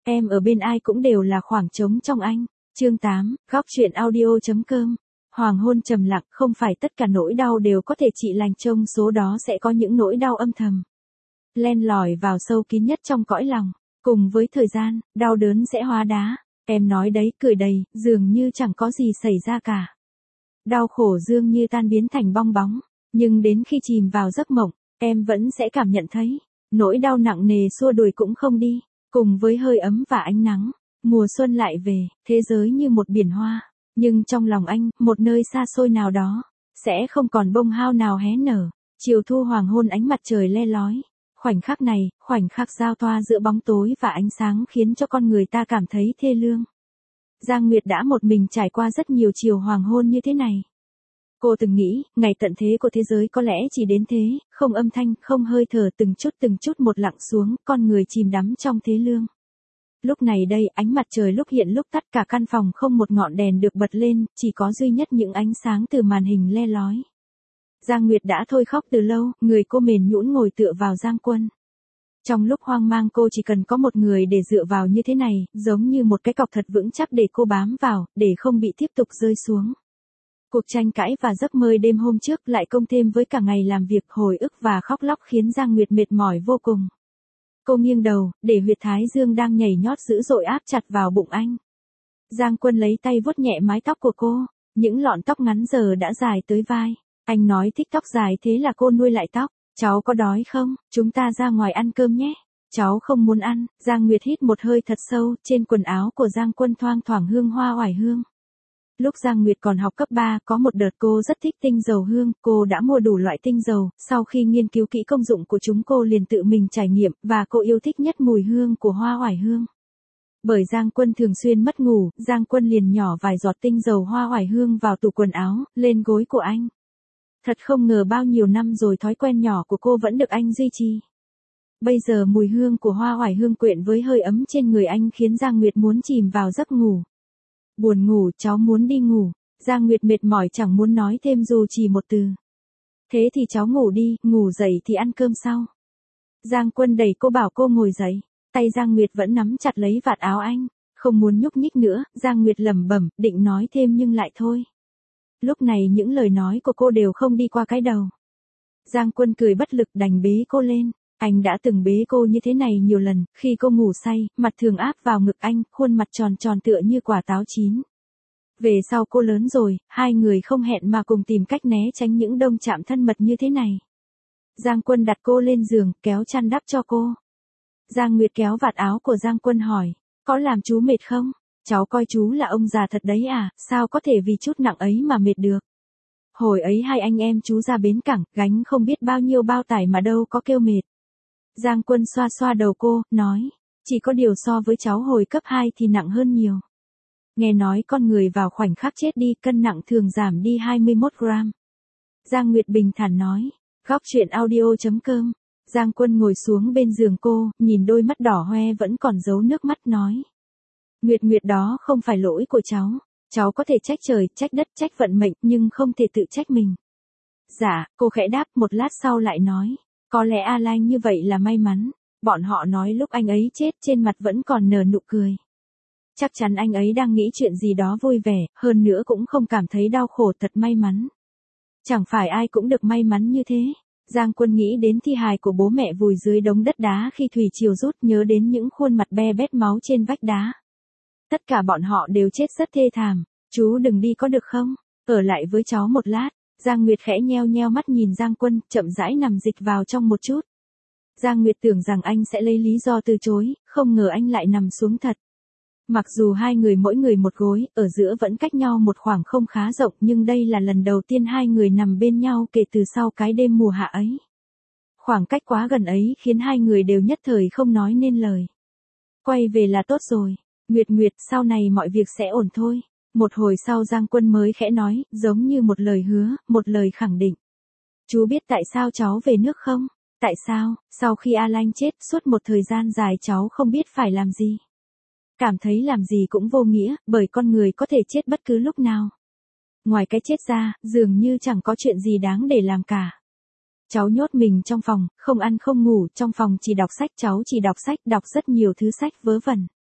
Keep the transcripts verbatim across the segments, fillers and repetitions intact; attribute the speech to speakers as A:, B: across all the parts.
A: Em ở bên ai cũng đều là khoảng trống trong anh. Chương tám, góc chuyện audio.com. Hoàng hôn trầm lặng, không phải tất cả nỗi đau đều có thể trị lành, trong số đó sẽ có những nỗi đau âm thầm, len lỏi vào sâu kín nhất trong cõi lòng. Cùng với thời gian, đau đớn sẽ hóa đá. Em nói đấy, cười đầy, dường như chẳng có gì xảy ra cả. Đau khổ dường như tan biến thành bong bóng, nhưng đến khi chìm vào giấc mộng, em vẫn sẽ cảm nhận thấy, nỗi đau nặng nề xua đuổi cũng không đi. Cùng với hơi ấm và ánh nắng, mùa xuân lại về, thế giới như một biển hoa. Nhưng trong lòng anh, một nơi xa xôi nào đó, sẽ không còn bông hao nào hé nở. Chiều thu hoàng hôn, ánh mặt trời le lói. Khoảnh khắc này, khoảnh khắc giao thoa giữa bóng tối và ánh sáng khiến cho con người ta cảm thấy thê lương. Giang Nguyệt đã một mình trải qua rất nhiều chiều hoàng hôn như thế này. Cô từng nghĩ, ngày tận thế của thế giới có lẽ chỉ đến thế, không âm thanh, không hơi thở, từng chút từng chút một lặng xuống, con người chìm đắm trong thế lương. Lúc này đây, ánh mặt trời lúc hiện lúc tắt, cả căn phòng không một ngọn đèn được bật lên, chỉ có duy nhất những ánh sáng từ màn hình le lói. Giang Nguyệt đã thôi khóc từ lâu, người cô mềm nhũn ngồi tựa vào Giang Quân. Trong lúc hoang mang cô chỉ cần có một người để dựa vào như thế này, giống như một cái cọc thật vững chắc để cô bám vào, để không bị tiếp tục rơi xuống. Cuộc tranh cãi và giấc mơ đêm hôm trước lại công thêm với cả ngày làm việc, hồi ức và khóc lóc khiến Giang Nguyệt mệt mỏi vô cùng. Cô nghiêng đầu, để huyệt thái dương đang nhảy nhót dữ dội áp chặt vào bụng anh. Giang Quân lấy tay vuốt nhẹ mái tóc của cô, những lọn tóc ngắn giờ đã dài tới vai. Anh nói thích tóc dài, thế là cô nuôi lại tóc. Cháu có đói không? Chúng ta ra ngoài ăn cơm nhé. Cháu không muốn ăn. Giang Nguyệt hít một hơi thật sâu, trên quần áo của Giang Quân thoang thoảng hương hoa oải hương. Lúc Giang Nguyệt còn học cấp ba, có một đợt cô rất thích tinh dầu hương, cô đã mua đủ loại tinh dầu, sau khi nghiên cứu kỹ công dụng của chúng cô liền tự mình trải nghiệm, và cô yêu thích nhất mùi hương của hoa oải hương. Bởi Giang Quân thường xuyên mất ngủ, Giang Quân liền nhỏ vài giọt tinh dầu hoa oải hương vào tủ quần áo, lên gối của anh. Thật không ngờ bao nhiêu năm rồi thói quen nhỏ của cô vẫn được anh duy trì. Bây giờ mùi hương của hoa oải hương quyện với hơi ấm trên người anh khiến Giang Nguyệt muốn chìm vào giấc ngủ. Buồn ngủ, cháu muốn đi ngủ. Giang Nguyệt mệt mỏi chẳng muốn nói thêm dù chỉ một từ. Thế thì cháu ngủ đi, ngủ dậy thì ăn cơm sau. Giang Quân đẩy cô bảo cô ngồi dậy. Tay Giang Nguyệt vẫn nắm chặt lấy vạt áo anh. Không muốn nhúc nhích nữa, Giang Nguyệt lẩm bẩm, định nói thêm nhưng lại thôi. Lúc này những lời nói của cô đều không đi qua cái đầu. Giang Quân cười bất lực đành bế cô lên. Anh đã từng bế cô như thế này nhiều lần, khi cô ngủ say, mặt thường áp vào ngực anh, khuôn mặt tròn tròn tựa như quả táo chín. Về sau cô lớn rồi, hai người không hẹn mà cùng tìm cách né tránh những đông chạm thân mật như thế này. Giang Quân đặt cô lên giường, kéo chăn đắp cho cô. Giang Nguyệt kéo vạt áo của Giang Quân hỏi, có làm chú mệt không? Cháu coi chú là ông già thật đấy à, sao có thể vì chút nặng ấy mà mệt được? Hồi ấy hai anh em chú ra bến cảng, gánh không biết bao nhiêu bao tải mà đâu có kêu mệt. Giang Quân xoa xoa đầu cô, nói, chỉ có điều so với cháu hồi cấp hai thì nặng hơn nhiều. Nghe nói con người vào khoảnh khắc chết đi, cân nặng thường giảm đi hai mươi mốt gram. Giang Nguyệt bình thản nói, góc chuyện audio.com. Giang Quân ngồi xuống bên giường cô, nhìn đôi mắt đỏ hoe vẫn còn giấu nước mắt nói. Nguyệt Nguyệt, đó không phải lỗi của cháu. Cháu có thể trách trời, trách đất, trách vận mệnh, nhưng không thể tự trách mình. Dạ, cô khẽ đáp, một lát sau lại nói. Có lẽ Alan như vậy là may mắn. Bọn họ nói lúc anh ấy chết trên mặt vẫn còn nở nụ cười. Chắc chắn anh ấy đang nghĩ chuyện gì đó vui vẻ, hơn nữa cũng không cảm thấy đau khổ, thật may mắn. Chẳng phải ai cũng được may mắn như thế. Giang Quân nghĩ đến thi hài của bố mẹ vùi dưới đống đất đá khi thủy triều rút, nhớ đến những khuôn mặt be bét máu trên vách đá. Tất cả bọn họ đều chết rất thê thảm. Chú đừng đi có được không? Ở lại với cháu một lát. Giang Nguyệt khẽ nheo nheo mắt nhìn Giang Quân, chậm rãi nằm dịch vào trong một chút. Giang Nguyệt tưởng rằng anh sẽ lấy lý do từ chối, không ngờ anh lại nằm xuống thật. Mặc dù hai người mỗi người một gối, ở giữa vẫn cách nhau một khoảng không khá rộng, nhưng đây là lần đầu tiên hai người nằm bên nhau kể từ sau cái đêm mùa hạ ấy. Khoảng cách quá gần ấy khiến hai người đều nhất thời không nói nên lời. Quay về là tốt rồi. Nguyệt Nguyệt, sau này mọi việc sẽ ổn thôi. Một hồi sau Giang Quân mới khẽ nói, giống như một lời hứa, một lời khẳng định. Chú biết tại sao cháu về nước không? Tại sao, sau khi Alan chết, suốt một thời gian dài cháu không biết phải làm gì. Cảm thấy làm gì cũng vô nghĩa, bởi con người có thể chết bất cứ lúc nào. Ngoài cái chết ra, dường như chẳng có chuyện gì đáng để làm cả. Cháu nhốt mình trong phòng, không ăn không ngủ, trong phòng chỉ đọc sách, cháu chỉ đọc sách, đọc rất nhiều thứ sách vớ vẩn.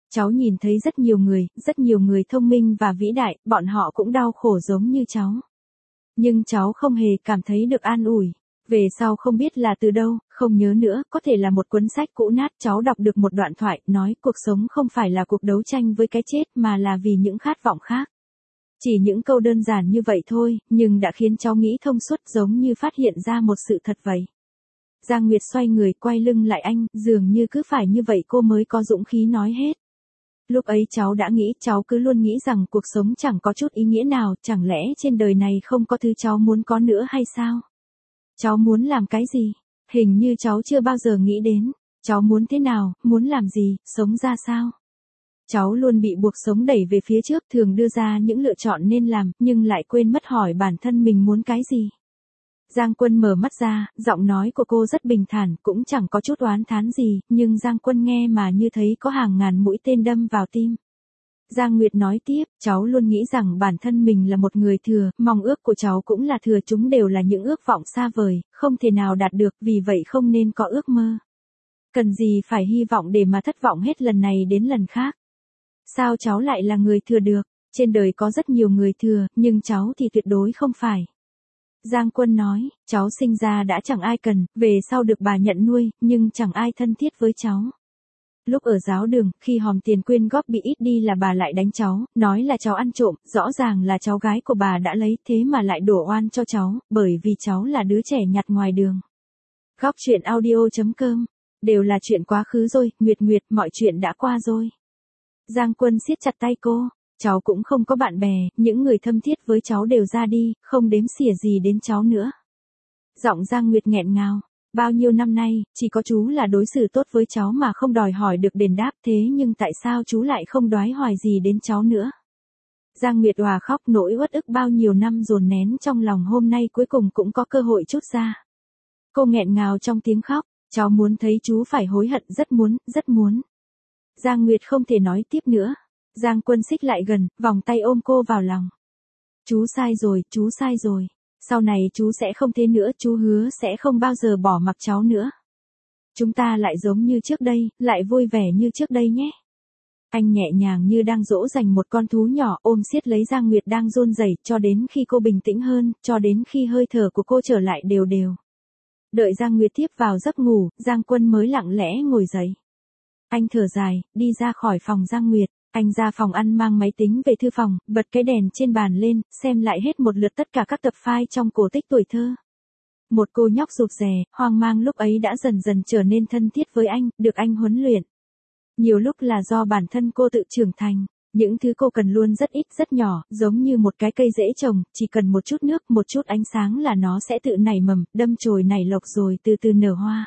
A: Cháu nhìn thấy rất nhiều người, rất nhiều người thông minh và vĩ đại, bọn họ cũng đau khổ giống như cháu. Nhưng cháu không hề cảm thấy được an ủi. Về sau không biết là từ đâu, không nhớ nữa, có thể là một cuốn sách cũ nát, cháu đọc được một đoạn thoại, nói cuộc sống không phải là cuộc đấu tranh với cái chết mà là vì những khát vọng khác. Chỉ những câu đơn giản như vậy thôi, nhưng đã khiến cháu nghĩ thông suốt giống như phát hiện ra một sự thật vậy. Giang Nguyệt xoay người quay lưng lại anh, dường như cứ phải như vậy cô mới có dũng khí nói hết. Lúc ấy cháu đã nghĩ, cháu cứ luôn nghĩ rằng cuộc sống chẳng có chút ý nghĩa nào, chẳng lẽ trên đời này không có thứ cháu muốn có nữa hay sao? Cháu muốn làm cái gì? Hình như cháu chưa bao giờ nghĩ đến. Cháu muốn thế nào, muốn làm gì, sống ra sao? Cháu luôn bị buộc sống đẩy về phía trước, thường đưa ra những lựa chọn nên làm, nhưng lại quên mất hỏi bản thân mình muốn cái gì. Giang Quân mở mắt ra, giọng nói của cô rất bình thản, cũng chẳng có chút oán thán gì, nhưng Giang Quân nghe mà như thấy có hàng ngàn mũi tên đâm vào tim. Giang Nguyệt nói tiếp, cháu luôn nghĩ rằng bản thân mình là một người thừa, mong ước của cháu cũng là thừa, chúng đều là những ước vọng xa vời, không thể nào đạt được, vì vậy không nên có ước mơ. Cần gì phải hy vọng để mà thất vọng hết lần này đến lần khác. Sao cháu lại là người thừa được? Trên đời có rất nhiều người thừa, nhưng cháu thì tuyệt đối không phải. Giang Quân nói, cháu sinh ra đã chẳng ai cần, về sau được bà nhận nuôi, nhưng chẳng ai thân thiết với cháu. Lúc ở giáo đường, khi hòm tiền quyên góp bị ít đi là bà lại đánh cháu, nói là cháu ăn trộm, rõ ràng là cháu gái của bà đã lấy, thế mà lại đổ oan cho cháu, bởi vì cháu là đứa trẻ nhặt ngoài đường. Góc truyện audio chấm com, đều là chuyện quá khứ rồi, Nguyệt Nguyệt, mọi chuyện đã qua rồi. Giang Quân siết chặt tay cô, cháu cũng không có bạn bè, những người thâm thiết với cháu đều ra đi, không đếm xỉa gì đến cháu nữa. Giọng Giang Nguyệt nghẹn ngào. Bao nhiêu năm nay, chỉ có chú là đối xử tốt với cháu mà không đòi hỏi được đền đáp, thế nhưng tại sao chú lại không đoái hoài gì đến cháu nữa? Giang Nguyệt òa khóc, nỗi uất ức bao nhiêu năm dồn nén trong lòng hôm nay cuối cùng cũng có cơ hội trút ra. Cô nghẹn ngào trong tiếng khóc, cháu muốn thấy chú phải hối hận, rất muốn, rất muốn. Giang Nguyệt không thể nói tiếp nữa. Giang Quân xích lại gần, vòng tay ôm cô vào lòng. Chú sai rồi, chú sai rồi. Sau này chú sẽ không thế nữa, chú hứa sẽ không bao giờ bỏ mặc cháu nữa. Chúng ta lại giống như trước đây, lại vui vẻ như trước đây nhé. Anh nhẹ nhàng như đang dỗ dành một con thú nhỏ, ôm siết lấy Giang Nguyệt đang run rẩy, cho đến khi cô bình tĩnh hơn, cho đến khi hơi thở của cô trở lại đều đều. Đợi Giang Nguyệt tiếp vào giấc ngủ, Giang Quân mới lặng lẽ ngồi dậy. Anh thở dài, đi ra khỏi phòng Giang Nguyệt. Anh ra phòng ăn mang máy tính về thư phòng, bật cái đèn trên bàn lên, xem lại hết một lượt tất cả các tập file trong cổ tích tuổi thơ. Một cô nhóc rụt rè, hoang mang lúc ấy đã dần dần trở nên thân thiết với anh, được anh huấn luyện. Nhiều lúc là do bản thân cô tự trưởng thành, những thứ cô cần luôn rất ít rất nhỏ, giống như một cái cây dễ trồng, chỉ cần một chút nước, một chút ánh sáng là nó sẽ tự nảy mầm, đâm chồi nảy lộc rồi từ từ nở hoa.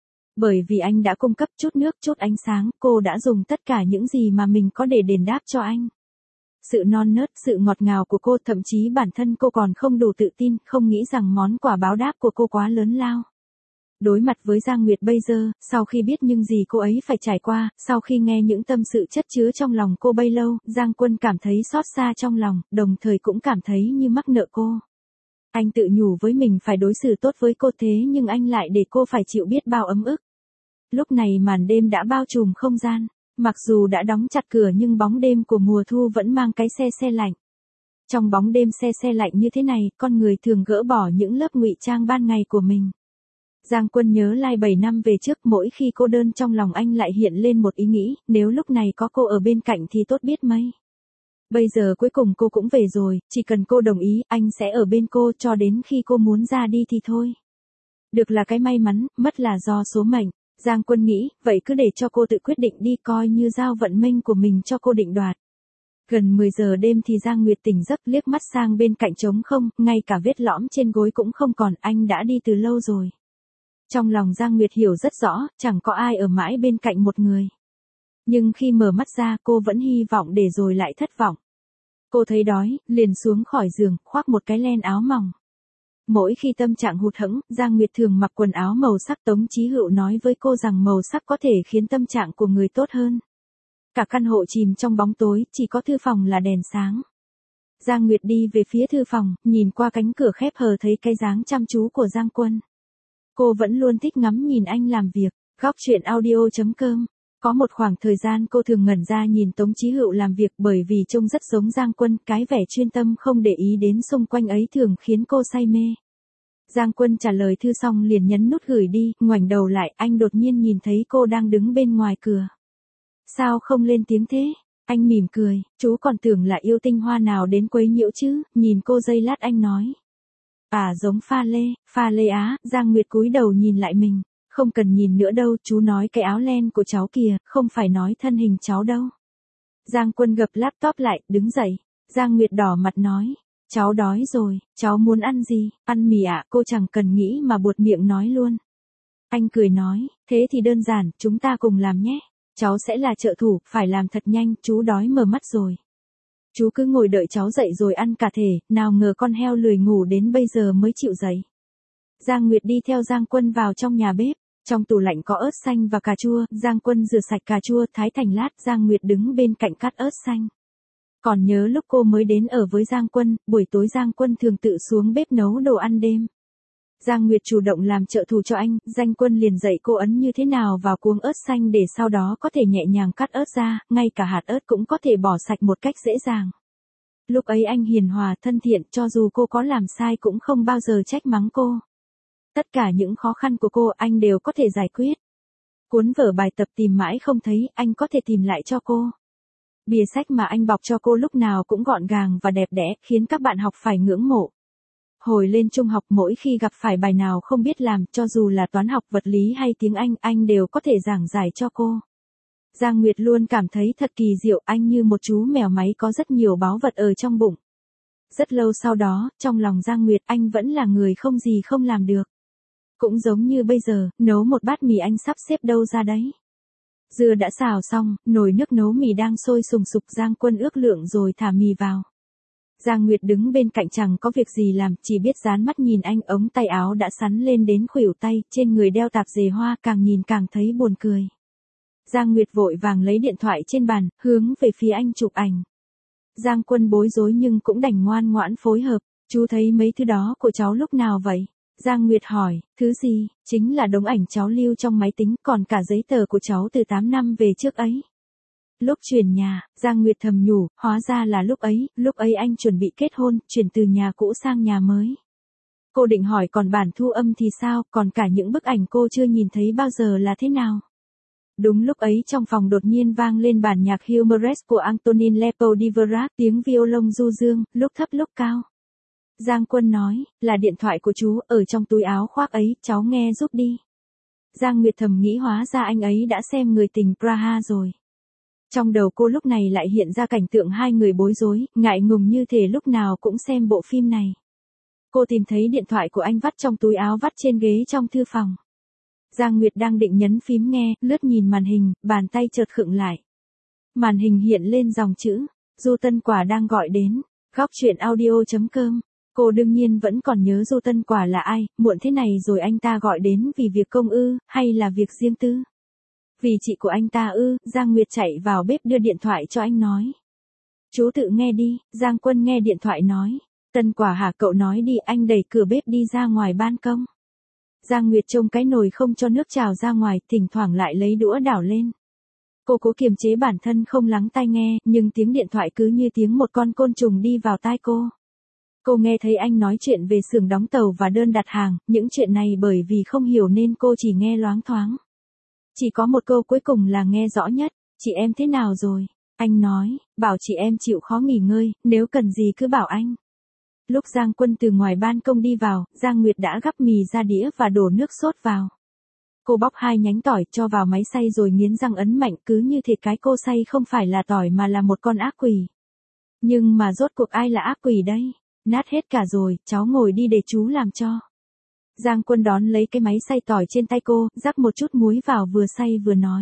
A: Bởi vì anh đã cung cấp chút nước, chút ánh sáng, cô đã dùng tất cả những gì mà mình có để đền đáp cho anh. Sự non nớt, sự ngọt ngào của cô, thậm chí bản thân cô còn không đủ tự tin, không nghĩ rằng món quà báo đáp của cô quá lớn lao. Đối mặt với Giang Nguyệt bây giờ, sau khi biết những gì cô ấy phải trải qua, sau khi nghe những tâm sự chất chứa trong lòng cô bấy lâu, Giang Quân cảm thấy xót xa trong lòng, đồng thời cũng cảm thấy như mắc nợ cô. Anh tự nhủ với mình phải đối xử tốt với cô, thế nhưng anh lại để cô phải chịu biết bao ấm ức. Lúc này màn đêm đã bao trùm không gian, mặc dù đã đóng chặt cửa nhưng bóng đêm của mùa thu vẫn mang cái se se lạnh. Trong bóng đêm se se lạnh như thế này, con người thường gỡ bỏ những lớp ngụy trang ban ngày của mình. Giang Quân nhớ lại bảy năm về trước, mỗi khi cô đơn trong lòng anh lại hiện lên một ý nghĩ, nếu lúc này có cô ở bên cạnh thì tốt biết mấy. Bây giờ cuối cùng cô cũng về rồi, chỉ cần cô đồng ý, anh sẽ ở bên cô cho đến khi cô muốn ra đi thì thôi. Được là cái may mắn, mất là do số mệnh. Giang Quân nghĩ, vậy cứ để cho cô tự quyết định đi, coi như giao vận mệnh của mình cho cô định đoạt. Gần mười giờ đêm thì Giang Nguyệt tỉnh giấc, liếc mắt sang bên cạnh trống không, ngay cả vết lõm trên gối cũng không còn, anh đã đi từ lâu rồi. Trong lòng Giang Nguyệt hiểu rất rõ, chẳng có ai ở mãi bên cạnh một người. Nhưng khi mở mắt ra, cô vẫn hy vọng để rồi lại thất vọng. Cô thấy đói, liền xuống khỏi giường, khoác một cái len áo mỏng. Mỗi khi tâm trạng hụt hẫng, Giang Nguyệt thường mặc quần áo màu sắc. Tống Chí Hựu nói với cô rằng màu sắc có thể khiến tâm trạng của người tốt hơn. Cả căn hộ chìm trong bóng tối, chỉ có thư phòng là đèn sáng. Giang Nguyệt đi về phía thư phòng, nhìn qua cánh cửa khép hờ thấy cái dáng chăm chú của Giang Quân. Cô vẫn luôn thích ngắm nhìn anh làm việc. Góc truyện audio chấm com Có một khoảng thời gian cô thường ngẩn ra nhìn Tống Chí Hựu làm việc bởi vì trông rất giống Giang Quân, cái vẻ chuyên tâm không để ý đến xung quanh ấy thường khiến cô say mê. Giang Quân trả lời thư xong liền nhấn nút gửi đi, ngoảnh đầu lại, anh đột nhiên nhìn thấy cô đang đứng bên ngoài cửa. Sao không lên tiếng thế? Anh mỉm cười, chú còn tưởng là yêu tinh hoa nào đến quấy nhiễu chứ, nhìn cô giây lát anh nói. À giống pha lê, pha lê á, Giang Nguyệt cúi đầu nhìn lại mình. Không cần nhìn nữa đâu, chú nói cái áo len của cháu kìa, không phải nói thân hình cháu đâu. Giang Quân gập laptop lại, đứng dậy. Giang Nguyệt đỏ mặt nói. Cháu đói rồi, cháu muốn ăn gì? Ăn mì ạ, cô chẳng cần nghĩ mà buột miệng nói luôn. Anh cười nói, thế thì đơn giản, chúng ta cùng làm nhé. Cháu sẽ là trợ thủ, phải làm thật nhanh, chú đói mờ mắt rồi. Chú cứ ngồi đợi cháu dậy rồi ăn cả thể, nào ngờ con heo lười ngủ đến bây giờ mới chịu dậy. Giang Nguyệt đi theo Giang Quân vào trong nhà bếp. Trong tủ lạnh có ớt xanh và cà chua, Giang Quân rửa sạch cà chua thái thành lát, Giang Nguyệt đứng bên cạnh cắt ớt xanh. Còn nhớ lúc cô mới đến ở với Giang Quân, buổi tối Giang Quân thường tự xuống bếp nấu đồ ăn đêm. Giang Nguyệt chủ động làm trợ thủ cho anh, Giang Quân liền dạy cô ấn như thế nào vào cuống ớt xanh để sau đó có thể nhẹ nhàng cắt ớt ra, ngay cả hạt ớt cũng có thể bỏ sạch một cách dễ dàng. Lúc ấy anh hiền hòa thân thiện, cho dù cô có làm sai cũng không bao giờ trách mắng cô. Tất cả những khó khăn của cô anh đều có thể giải quyết. Cuốn vở bài tập tìm mãi không thấy, anh có thể tìm lại cho cô. Bìa sách mà anh bọc cho cô lúc nào cũng gọn gàng và đẹp đẽ, khiến các bạn học phải ngưỡng mộ. Hồi lên trung học mỗi khi gặp phải bài nào không biết làm, cho dù là toán học, vật lý hay tiếng Anh, anh đều có thể giảng giải cho cô. Giang Nguyệt luôn cảm thấy thật kỳ diệu, anh như một chú mèo máy có rất nhiều báu vật ở trong bụng. Rất lâu sau đó, trong lòng Giang Nguyệt anh vẫn là người không gì không làm được. Cũng giống như bây giờ, nấu một bát mì anh sắp xếp đâu ra đấy. Dưa đã xào xong, nồi nước nấu mì đang sôi sùng sục, Giang Quân ước lượng rồi thả mì vào. Giang Nguyệt đứng bên cạnh chẳng có việc gì làm, chỉ biết dán mắt nhìn anh, ống tay áo đã sắn lên đến khuỷu tay, trên người đeo tạp dề hoa, càng nhìn càng thấy buồn cười. Giang Nguyệt vội vàng lấy điện thoại trên bàn, hướng về phía anh chụp ảnh. Giang Quân bối rối nhưng cũng đành ngoan ngoãn phối hợp, chú thấy mấy thứ đó của cháu lúc nào vậy? Giang Nguyệt hỏi, thứ gì? Chính là đống ảnh cháu lưu trong máy tính, còn cả giấy tờ của cháu từ tám năm về trước ấy. Lúc chuyển nhà, Giang Nguyệt thầm nhủ, hóa ra là lúc ấy, lúc ấy anh chuẩn bị kết hôn, chuyển từ nhà cũ sang nhà mới. Cô định hỏi còn bản thu âm thì sao, còn cả những bức ảnh cô chưa nhìn thấy bao giờ là thế nào? Đúng lúc ấy trong phòng đột nhiên vang lên bản nhạc Humorous của Antonin Lepodiverac, tiếng violon du dương, lúc thấp lúc cao. Giang Quân nói, là điện thoại của chú, ở trong túi áo khoác ấy, cháu nghe giúp đi. Giang Nguyệt thầm nghĩ hóa ra anh ấy đã xem Người tình Praha rồi. Trong đầu cô lúc này lại hiện ra cảnh tượng hai người bối rối, ngại ngùng như thể lúc nào cũng xem bộ phim này. Cô tìm thấy điện thoại của anh vắt trong túi áo vắt trên ghế trong thư phòng. Giang Nguyệt đang định nhấn phím nghe, lướt nhìn màn hình, bàn tay chợt khựng lại. Màn hình hiện lên dòng chữ, Du Tân Quả đang gọi đến, góc truyện audio chấm com. Cô đương nhiên vẫn còn nhớ Du Tân Quả là ai, muộn thế này rồi anh ta gọi đến vì việc công ư, hay là việc riêng tư? Vì chị của anh ta ư, Giang Nguyệt chạy vào bếp đưa điện thoại cho anh nói. Chú tự nghe đi, Giang Quân nghe điện thoại nói. Tân Quả hả, cậu nói đi, anh đẩy cửa bếp đi ra ngoài ban công. Giang Nguyệt trông cái nồi không cho nước trào ra ngoài, thỉnh thoảng lại lấy đũa đảo lên. Cô cố kiềm chế bản thân không lắng tai nghe, nhưng tiếng điện thoại cứ như tiếng một con côn trùng đi vào tai cô. Cô nghe thấy anh nói chuyện về xưởng đóng tàu và đơn đặt hàng, những chuyện này bởi vì không hiểu nên cô chỉ nghe loáng thoáng. Chỉ có một câu cuối cùng là nghe rõ nhất, chị em thế nào rồi? Anh nói, bảo chị em chịu khó nghỉ ngơi, nếu cần gì cứ bảo anh. Lúc Giang Quân từ ngoài ban công đi vào, Giang Nguyệt đã gắp mì ra đĩa và đổ nước sốt vào. Cô bóc hai nhánh tỏi cho vào máy xay rồi nghiến răng ấn mạnh, cứ như thể cái cô xay không phải là tỏi mà là một con ác quỷ. Nhưng mà rốt cuộc ai là ác quỷ đây? Nát hết cả rồi, cháu ngồi đi để chú làm cho. Giang Quân đón lấy cái máy xay tỏi trên tay cô, rắc một chút muối vào vừa xay vừa nói.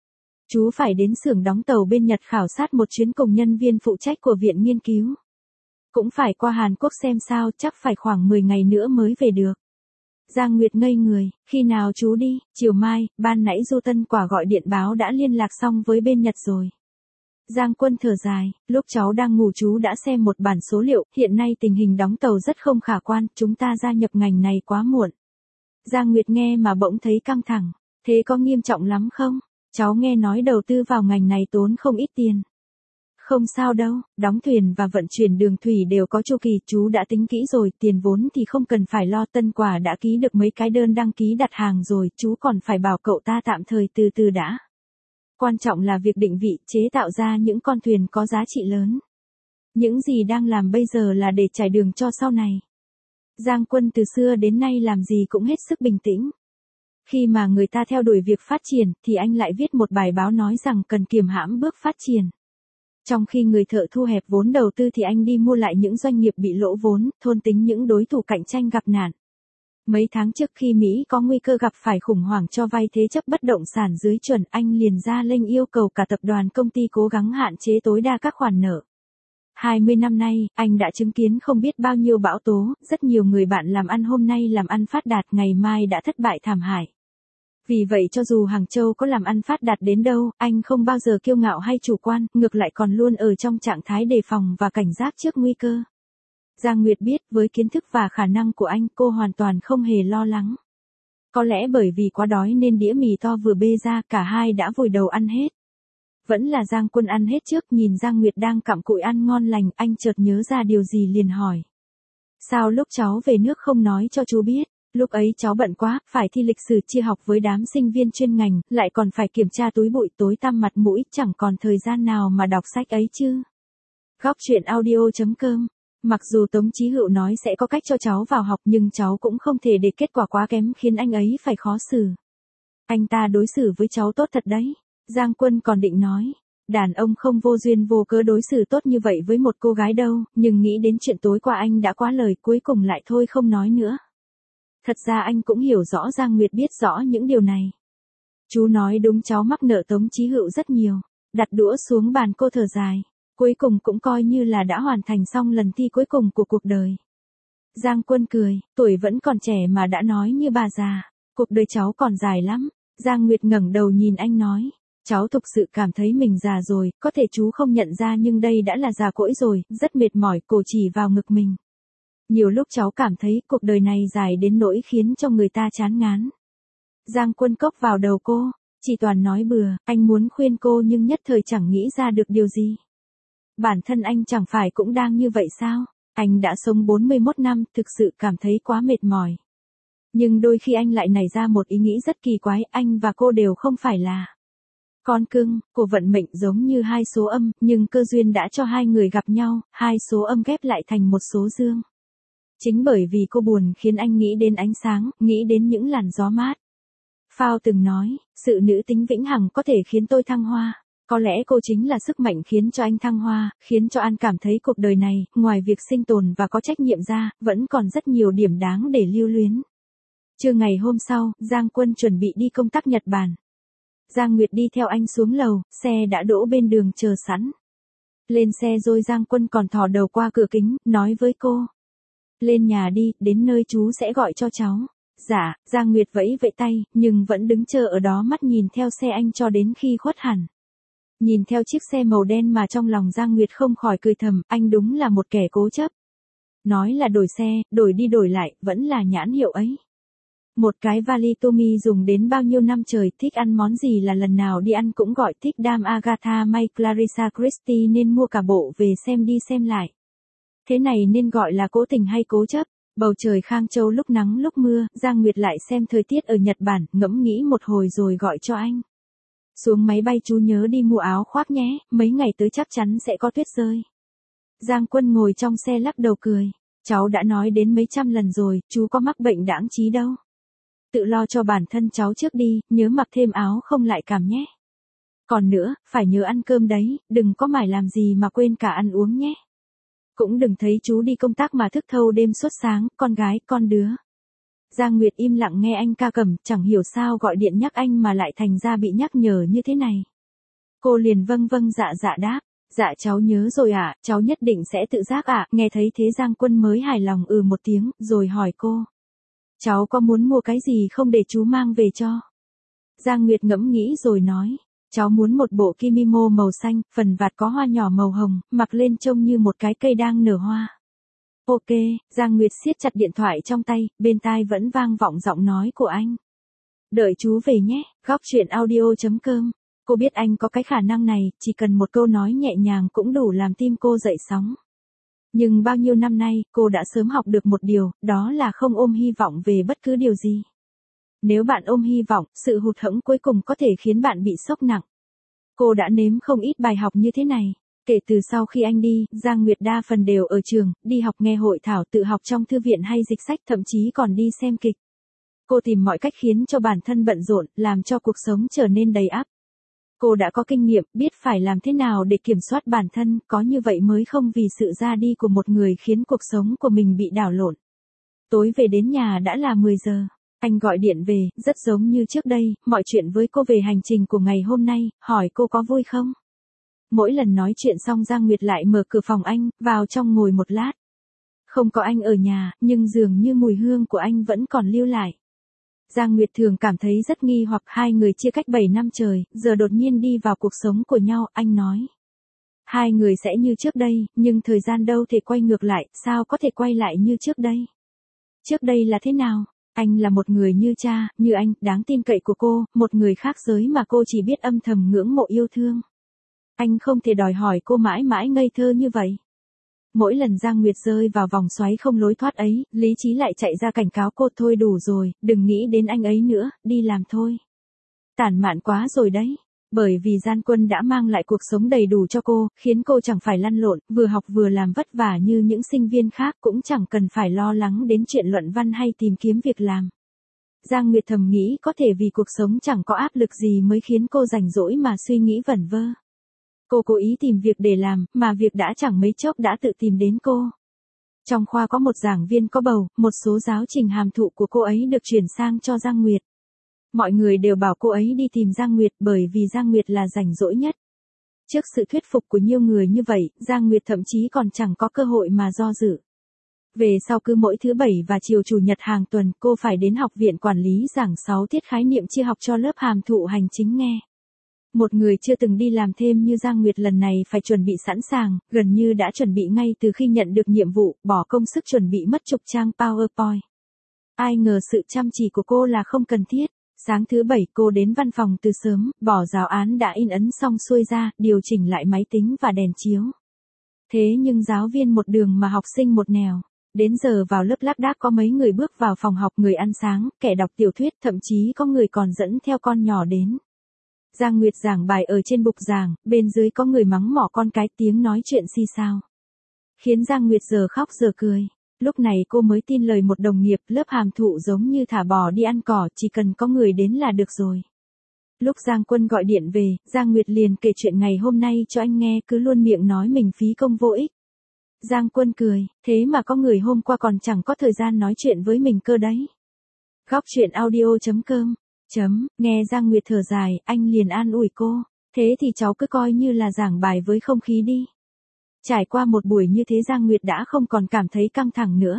A: Chú phải đến xưởng đóng tàu bên Nhật khảo sát một chuyến cùng nhân viên phụ trách của viện nghiên cứu. Cũng phải qua Hàn Quốc xem sao, chắc phải khoảng mười ngày nữa mới về được. Giang Nguyệt ngây người, khi nào chú đi? Chiều mai, ban nãy Du Tân Quả gọi điện báo đã liên lạc xong với bên Nhật rồi. Giang Quân thở dài, lúc cháu đang ngủ chú đã xem một bản số liệu, hiện nay tình hình đóng tàu rất không khả quan, chúng ta gia nhập ngành này quá muộn. Giang Nguyệt nghe mà bỗng thấy căng thẳng, thế có nghiêm trọng lắm không? Cháu nghe nói đầu tư vào ngành này tốn không ít tiền. Không sao đâu, đóng thuyền và vận chuyển đường thủy đều có chu kỳ, chú đã tính kỹ rồi, tiền vốn thì không cần phải lo, Tân Quả đã ký được mấy cái đơn đăng ký đặt hàng rồi, chú còn phải bảo cậu ta tạm thời từ từ đã. Quan trọng là việc định vị, chế tạo ra những con thuyền có giá trị lớn. Những gì đang làm bây giờ là để trải đường cho sau này. Giang Quân từ xưa đến nay làm gì cũng hết sức bình tĩnh. Khi mà người ta theo đuổi việc phát triển, thì anh lại viết một bài báo nói rằng cần kiềm hãm bước phát triển. Trong khi người thợ thu hẹp vốn đầu tư thì anh đi mua lại những doanh nghiệp bị lỗ vốn, thôn tính những đối thủ cạnh tranh gặp nạn. Mấy tháng trước khi Mỹ có nguy cơ gặp phải khủng hoảng cho vay thế chấp bất động sản dưới chuẩn, anh liền ra lệnh yêu cầu cả tập đoàn công ty cố gắng hạn chế tối đa các khoản nợ. hai mươi năm nay, anh đã chứng kiến không biết bao nhiêu bão tố, rất nhiều người bạn làm ăn hôm nay làm ăn phát đạt, ngày mai đã thất bại thảm hại. Vì vậy cho dù Hàng Châu có làm ăn phát đạt đến đâu, anh không bao giờ kiêu ngạo hay chủ quan, ngược lại còn luôn ở trong trạng thái đề phòng và cảnh giác trước nguy cơ. Giang Nguyệt biết, với kiến thức và khả năng của anh, cô hoàn toàn không hề lo lắng. Có lẽ bởi vì quá đói nên đĩa mì to vừa bê ra, cả hai đã vùi đầu ăn hết. Vẫn là Giang Quân ăn hết trước, nhìn Giang Nguyệt đang cặm cụi ăn ngon lành, anh chợt nhớ ra điều gì liền hỏi. Sao lúc cháu về nước không nói cho chú biết? Lúc ấy cháu bận quá, phải thi lịch sử chia học với đám sinh viên chuyên ngành, lại còn phải kiểm tra túi bụi, tối tăm mặt mũi, chẳng còn thời gian nào mà đọc sách ấy chứ. Góc truyện audio chấm com. Mặc dù Tống Chí Hựu nói sẽ có cách cho cháu vào học nhưng cháu cũng không thể để kết quả quá kém khiến anh ấy phải khó xử. Anh ta đối xử với cháu tốt thật đấy. Giang Quân còn định nói, đàn ông không vô duyên vô cớ đối xử tốt như vậy với một cô gái đâu, nhưng nghĩ đến chuyện tối qua anh đã quá lời, cuối cùng lại thôi không nói nữa. Thật ra anh cũng hiểu rõ Giang Nguyệt biết rõ những điều này. Chú nói đúng, cháu mắc nợ Tống Chí Hựu rất nhiều. Đặt đũa xuống bàn, cô thở dài. Cuối cùng cũng coi như là đã hoàn thành xong lần thi cuối cùng của cuộc đời. Giang Quân cười, tuổi vẫn còn trẻ mà đã nói như bà già. Cuộc đời cháu còn dài lắm. Giang Nguyệt ngẩng đầu nhìn anh nói. Cháu thực sự cảm thấy mình già rồi, có thể chú không nhận ra nhưng đây đã là già cỗi rồi, rất mệt mỏi, cô chỉ vào ngực mình. Nhiều lúc cháu cảm thấy cuộc đời này dài đến nỗi khiến cho người ta chán ngán. Giang Quân cốc vào đầu cô, chỉ toàn nói bừa, anh muốn khuyên cô nhưng nhất thời chẳng nghĩ ra được điều gì. Bản thân anh chẳng phải cũng đang như vậy sao? Anh đã sống bốn mươi mốt năm, thực sự cảm thấy quá mệt mỏi. Nhưng đôi khi anh lại nảy ra một ý nghĩ rất kỳ quái, anh và cô đều không phải là con cưng, của vận mệnh giống như hai số âm, nhưng cơ duyên đã cho hai người gặp nhau, hai số âm ghép lại thành một số dương. Chính bởi vì cô buồn khiến anh nghĩ đến ánh sáng, nghĩ đến những làn gió mát. Phao từng nói, sự nữ tính vĩnh hằng có thể khiến tôi thăng hoa. Có lẽ cô chính là sức mạnh khiến cho anh thăng hoa, khiến cho anh cảm thấy cuộc đời này, ngoài việc sinh tồn và có trách nhiệm ra, vẫn còn rất nhiều điểm đáng để lưu luyến. Trưa ngày hôm sau, Giang Quân chuẩn bị đi công tác Nhật Bản. Giang Nguyệt đi theo anh xuống lầu, xe đã đỗ bên đường chờ sẵn. Lên xe rồi Giang Quân còn thò đầu qua cửa kính, nói với cô. Lên nhà đi, đến nơi chú sẽ gọi cho cháu. Dạ, Giang Nguyệt vẫy vẫy tay, nhưng vẫn đứng chờ ở đó mắt nhìn theo xe anh cho đến khi khuất hẳn. Nhìn theo chiếc xe màu đen mà trong lòng Giang Nguyệt không khỏi cười thầm, anh đúng là một kẻ cố chấp. Nói là đổi xe, đổi đi đổi lại, vẫn là nhãn hiệu ấy. Một cái vali Tommy dùng đến bao nhiêu năm trời, thích ăn món gì là lần nào đi ăn cũng gọi, thích đam Agatha May Clarissa Christie nên mua cả bộ về xem đi xem lại. Thế này nên gọi là cố tình hay cố chấp? Bầu trời Khang Châu lúc nắng lúc mưa, Giang Nguyệt lại xem thời tiết ở Nhật Bản, ngẫm nghĩ một hồi rồi gọi cho anh. Xuống máy bay chú nhớ đi mua áo khoác nhé, mấy ngày tới chắc chắn sẽ có tuyết rơi. Giang Quân ngồi trong xe lắc đầu cười. Cháu đã nói đến mấy trăm lần rồi, chú có mắc bệnh đãng trí đâu. Tự lo cho bản thân cháu trước đi, nhớ mặc thêm áo không lại cảm nhé. Còn nữa, phải nhớ ăn cơm đấy, đừng có mải làm gì mà quên cả ăn uống nhé. Cũng đừng thấy chú đi công tác mà thức thâu đêm suốt sáng, con gái, con đứa. Giang Nguyệt im lặng nghe anh ca cầm, chẳng hiểu sao gọi điện nhắc anh mà lại thành ra bị nhắc nhở như thế này. Cô liền vâng vâng dạ dạ đáp, dạ cháu nhớ rồi ạ, à, cháu nhất định sẽ tự giác ạ, à. Nghe thấy thế Giang Quân mới hài lòng ừ một tiếng, rồi hỏi cô. Cháu có muốn mua cái gì không để chú mang về cho? Giang Nguyệt ngẫm nghĩ rồi nói. Cháu muốn một bộ kimimo màu xanh, phần vạt có hoa nhỏ màu hồng, mặc lên trông như một cái cây đang nở hoa. Ok, Giang Nguyệt siết chặt điện thoại trong tay, bên tai vẫn vang vọng giọng nói của anh. Đợi chú về nhé, góc truyện audio chấm com Cô biết anh có cái khả năng này, chỉ cần một câu nói nhẹ nhàng cũng đủ làm tim cô dậy sóng. Nhưng bao nhiêu năm nay, cô đã sớm học được một điều, đó là không ôm hy vọng về bất cứ điều gì. Nếu bạn ôm hy vọng, sự hụt hẫng cuối cùng có thể khiến bạn bị sốc nặng. Cô đã nếm không ít bài học như thế này. Kể từ sau khi anh đi, Giang Nguyệt đa phần đều ở trường, đi học nghe hội thảo tự học trong thư viện hay dịch sách, thậm chí còn đi xem kịch. Cô tìm mọi cách khiến cho bản thân bận rộn, làm cho cuộc sống trở nên đầy ắp. Cô đã có kinh nghiệm, biết phải làm thế nào để kiểm soát bản thân, có như vậy mới không vì sự ra đi của một người khiến cuộc sống của mình bị đảo lộn. Tối về đến nhà đã là mười giờ. Anh gọi điện về, rất giống như trước đây, mọi chuyện với cô về hành trình của ngày hôm nay, hỏi cô có vui không? Mỗi lần nói chuyện xong Giang Nguyệt lại mở cửa phòng anh, vào trong ngồi một lát. Không có anh ở nhà, nhưng dường như mùi hương của anh vẫn còn lưu lại. Giang Nguyệt thường cảm thấy rất nghi hoặc hai người chia cách bảy năm trời, giờ đột nhiên đi vào cuộc sống của nhau, anh nói. Hai người sẽ như trước đây, nhưng thời gian đâu thể quay ngược lại, sao có thể quay lại như trước đây? Trước đây là thế nào? Anh là một người như cha, như anh, đáng tin cậy của cô, một người khác giới mà cô chỉ biết âm thầm ngưỡng mộ yêu thương. Anh không thể đòi hỏi cô mãi mãi ngây thơ như vậy. Mỗi lần Giang Nguyệt rơi vào vòng xoáy không lối thoát ấy, lý trí lại chạy ra cảnh cáo cô thôi đủ rồi, đừng nghĩ đến anh ấy nữa, đi làm thôi. Tản mạn quá rồi đấy. Bởi vì Gian Quân đã mang lại cuộc sống đầy đủ cho cô, khiến cô chẳng phải lăn lộn, vừa học vừa làm vất vả như những sinh viên khác, cũng chẳng cần phải lo lắng đến chuyện luận văn hay tìm kiếm việc làm. Giang Nguyệt thầm nghĩ có thể vì cuộc sống chẳng có áp lực gì mới khiến cô rảnh rỗi mà suy nghĩ vẩn vơ. Cô cố ý tìm việc để làm, mà việc đã chẳng mấy chốc đã tự tìm đến cô. Trong khoa có một giảng viên có bầu, một số giáo trình hàm thụ của cô ấy được chuyển sang cho Giang Nguyệt. Mọi người đều bảo cô ấy đi tìm Giang Nguyệt bởi vì Giang Nguyệt là rảnh rỗi nhất. Trước sự thuyết phục của nhiều người như vậy, Giang Nguyệt thậm chí còn chẳng có cơ hội mà do dự. Về sau cứ mỗi thứ bảy và chiều chủ nhật hàng tuần, cô phải đến học viện quản lý giảng sáu tiết khái niệm chia học cho lớp hàm thụ hành chính nghe. Một người chưa từng đi làm thêm như Giang Nguyệt lần này phải chuẩn bị sẵn sàng, gần như đã chuẩn bị ngay từ khi nhận được nhiệm vụ, bỏ công sức chuẩn bị mất chục trang PowerPoint. Ai ngờ sự chăm chỉ của cô là không cần thiết. Sáng thứ bảy cô đến văn phòng từ sớm, bỏ giáo án đã in ấn xong xuôi ra, điều chỉnh lại máy tính và đèn chiếu. Thế nhưng giáo viên một đường mà học sinh một nẻo. Đến giờ vào lớp lác đác có mấy người bước vào phòng học, người ăn sáng, kẻ đọc tiểu thuyết, thậm chí có người còn dẫn theo con nhỏ đến. Giang Nguyệt giảng bài ở trên bục giảng, bên dưới có người mắng mỏ con cái, tiếng nói chuyện xì xào. Khiến Giang Nguyệt giờ khóc giờ cười. Lúc này cô mới tin lời một đồng nghiệp, lớp hàm thụ giống như thả bò đi ăn cỏ, chỉ cần có người đến là được rồi. Lúc Giang Quân gọi điện về, Giang Nguyệt liền kể chuyện ngày hôm nay cho anh nghe, cứ luôn miệng nói mình phí công vô ích. Giang Quân cười, thế mà có người hôm qua còn chẳng có thời gian nói chuyện với mình cơ đấy. Góc chuyện audio chấm com Chấm, nghe Giang Nguyệt thở dài, anh liền an ủi cô, thế thì cháu cứ coi như là giảng bài với không khí đi. Trải qua một buổi như thế Giang Nguyệt đã không còn cảm thấy căng thẳng nữa.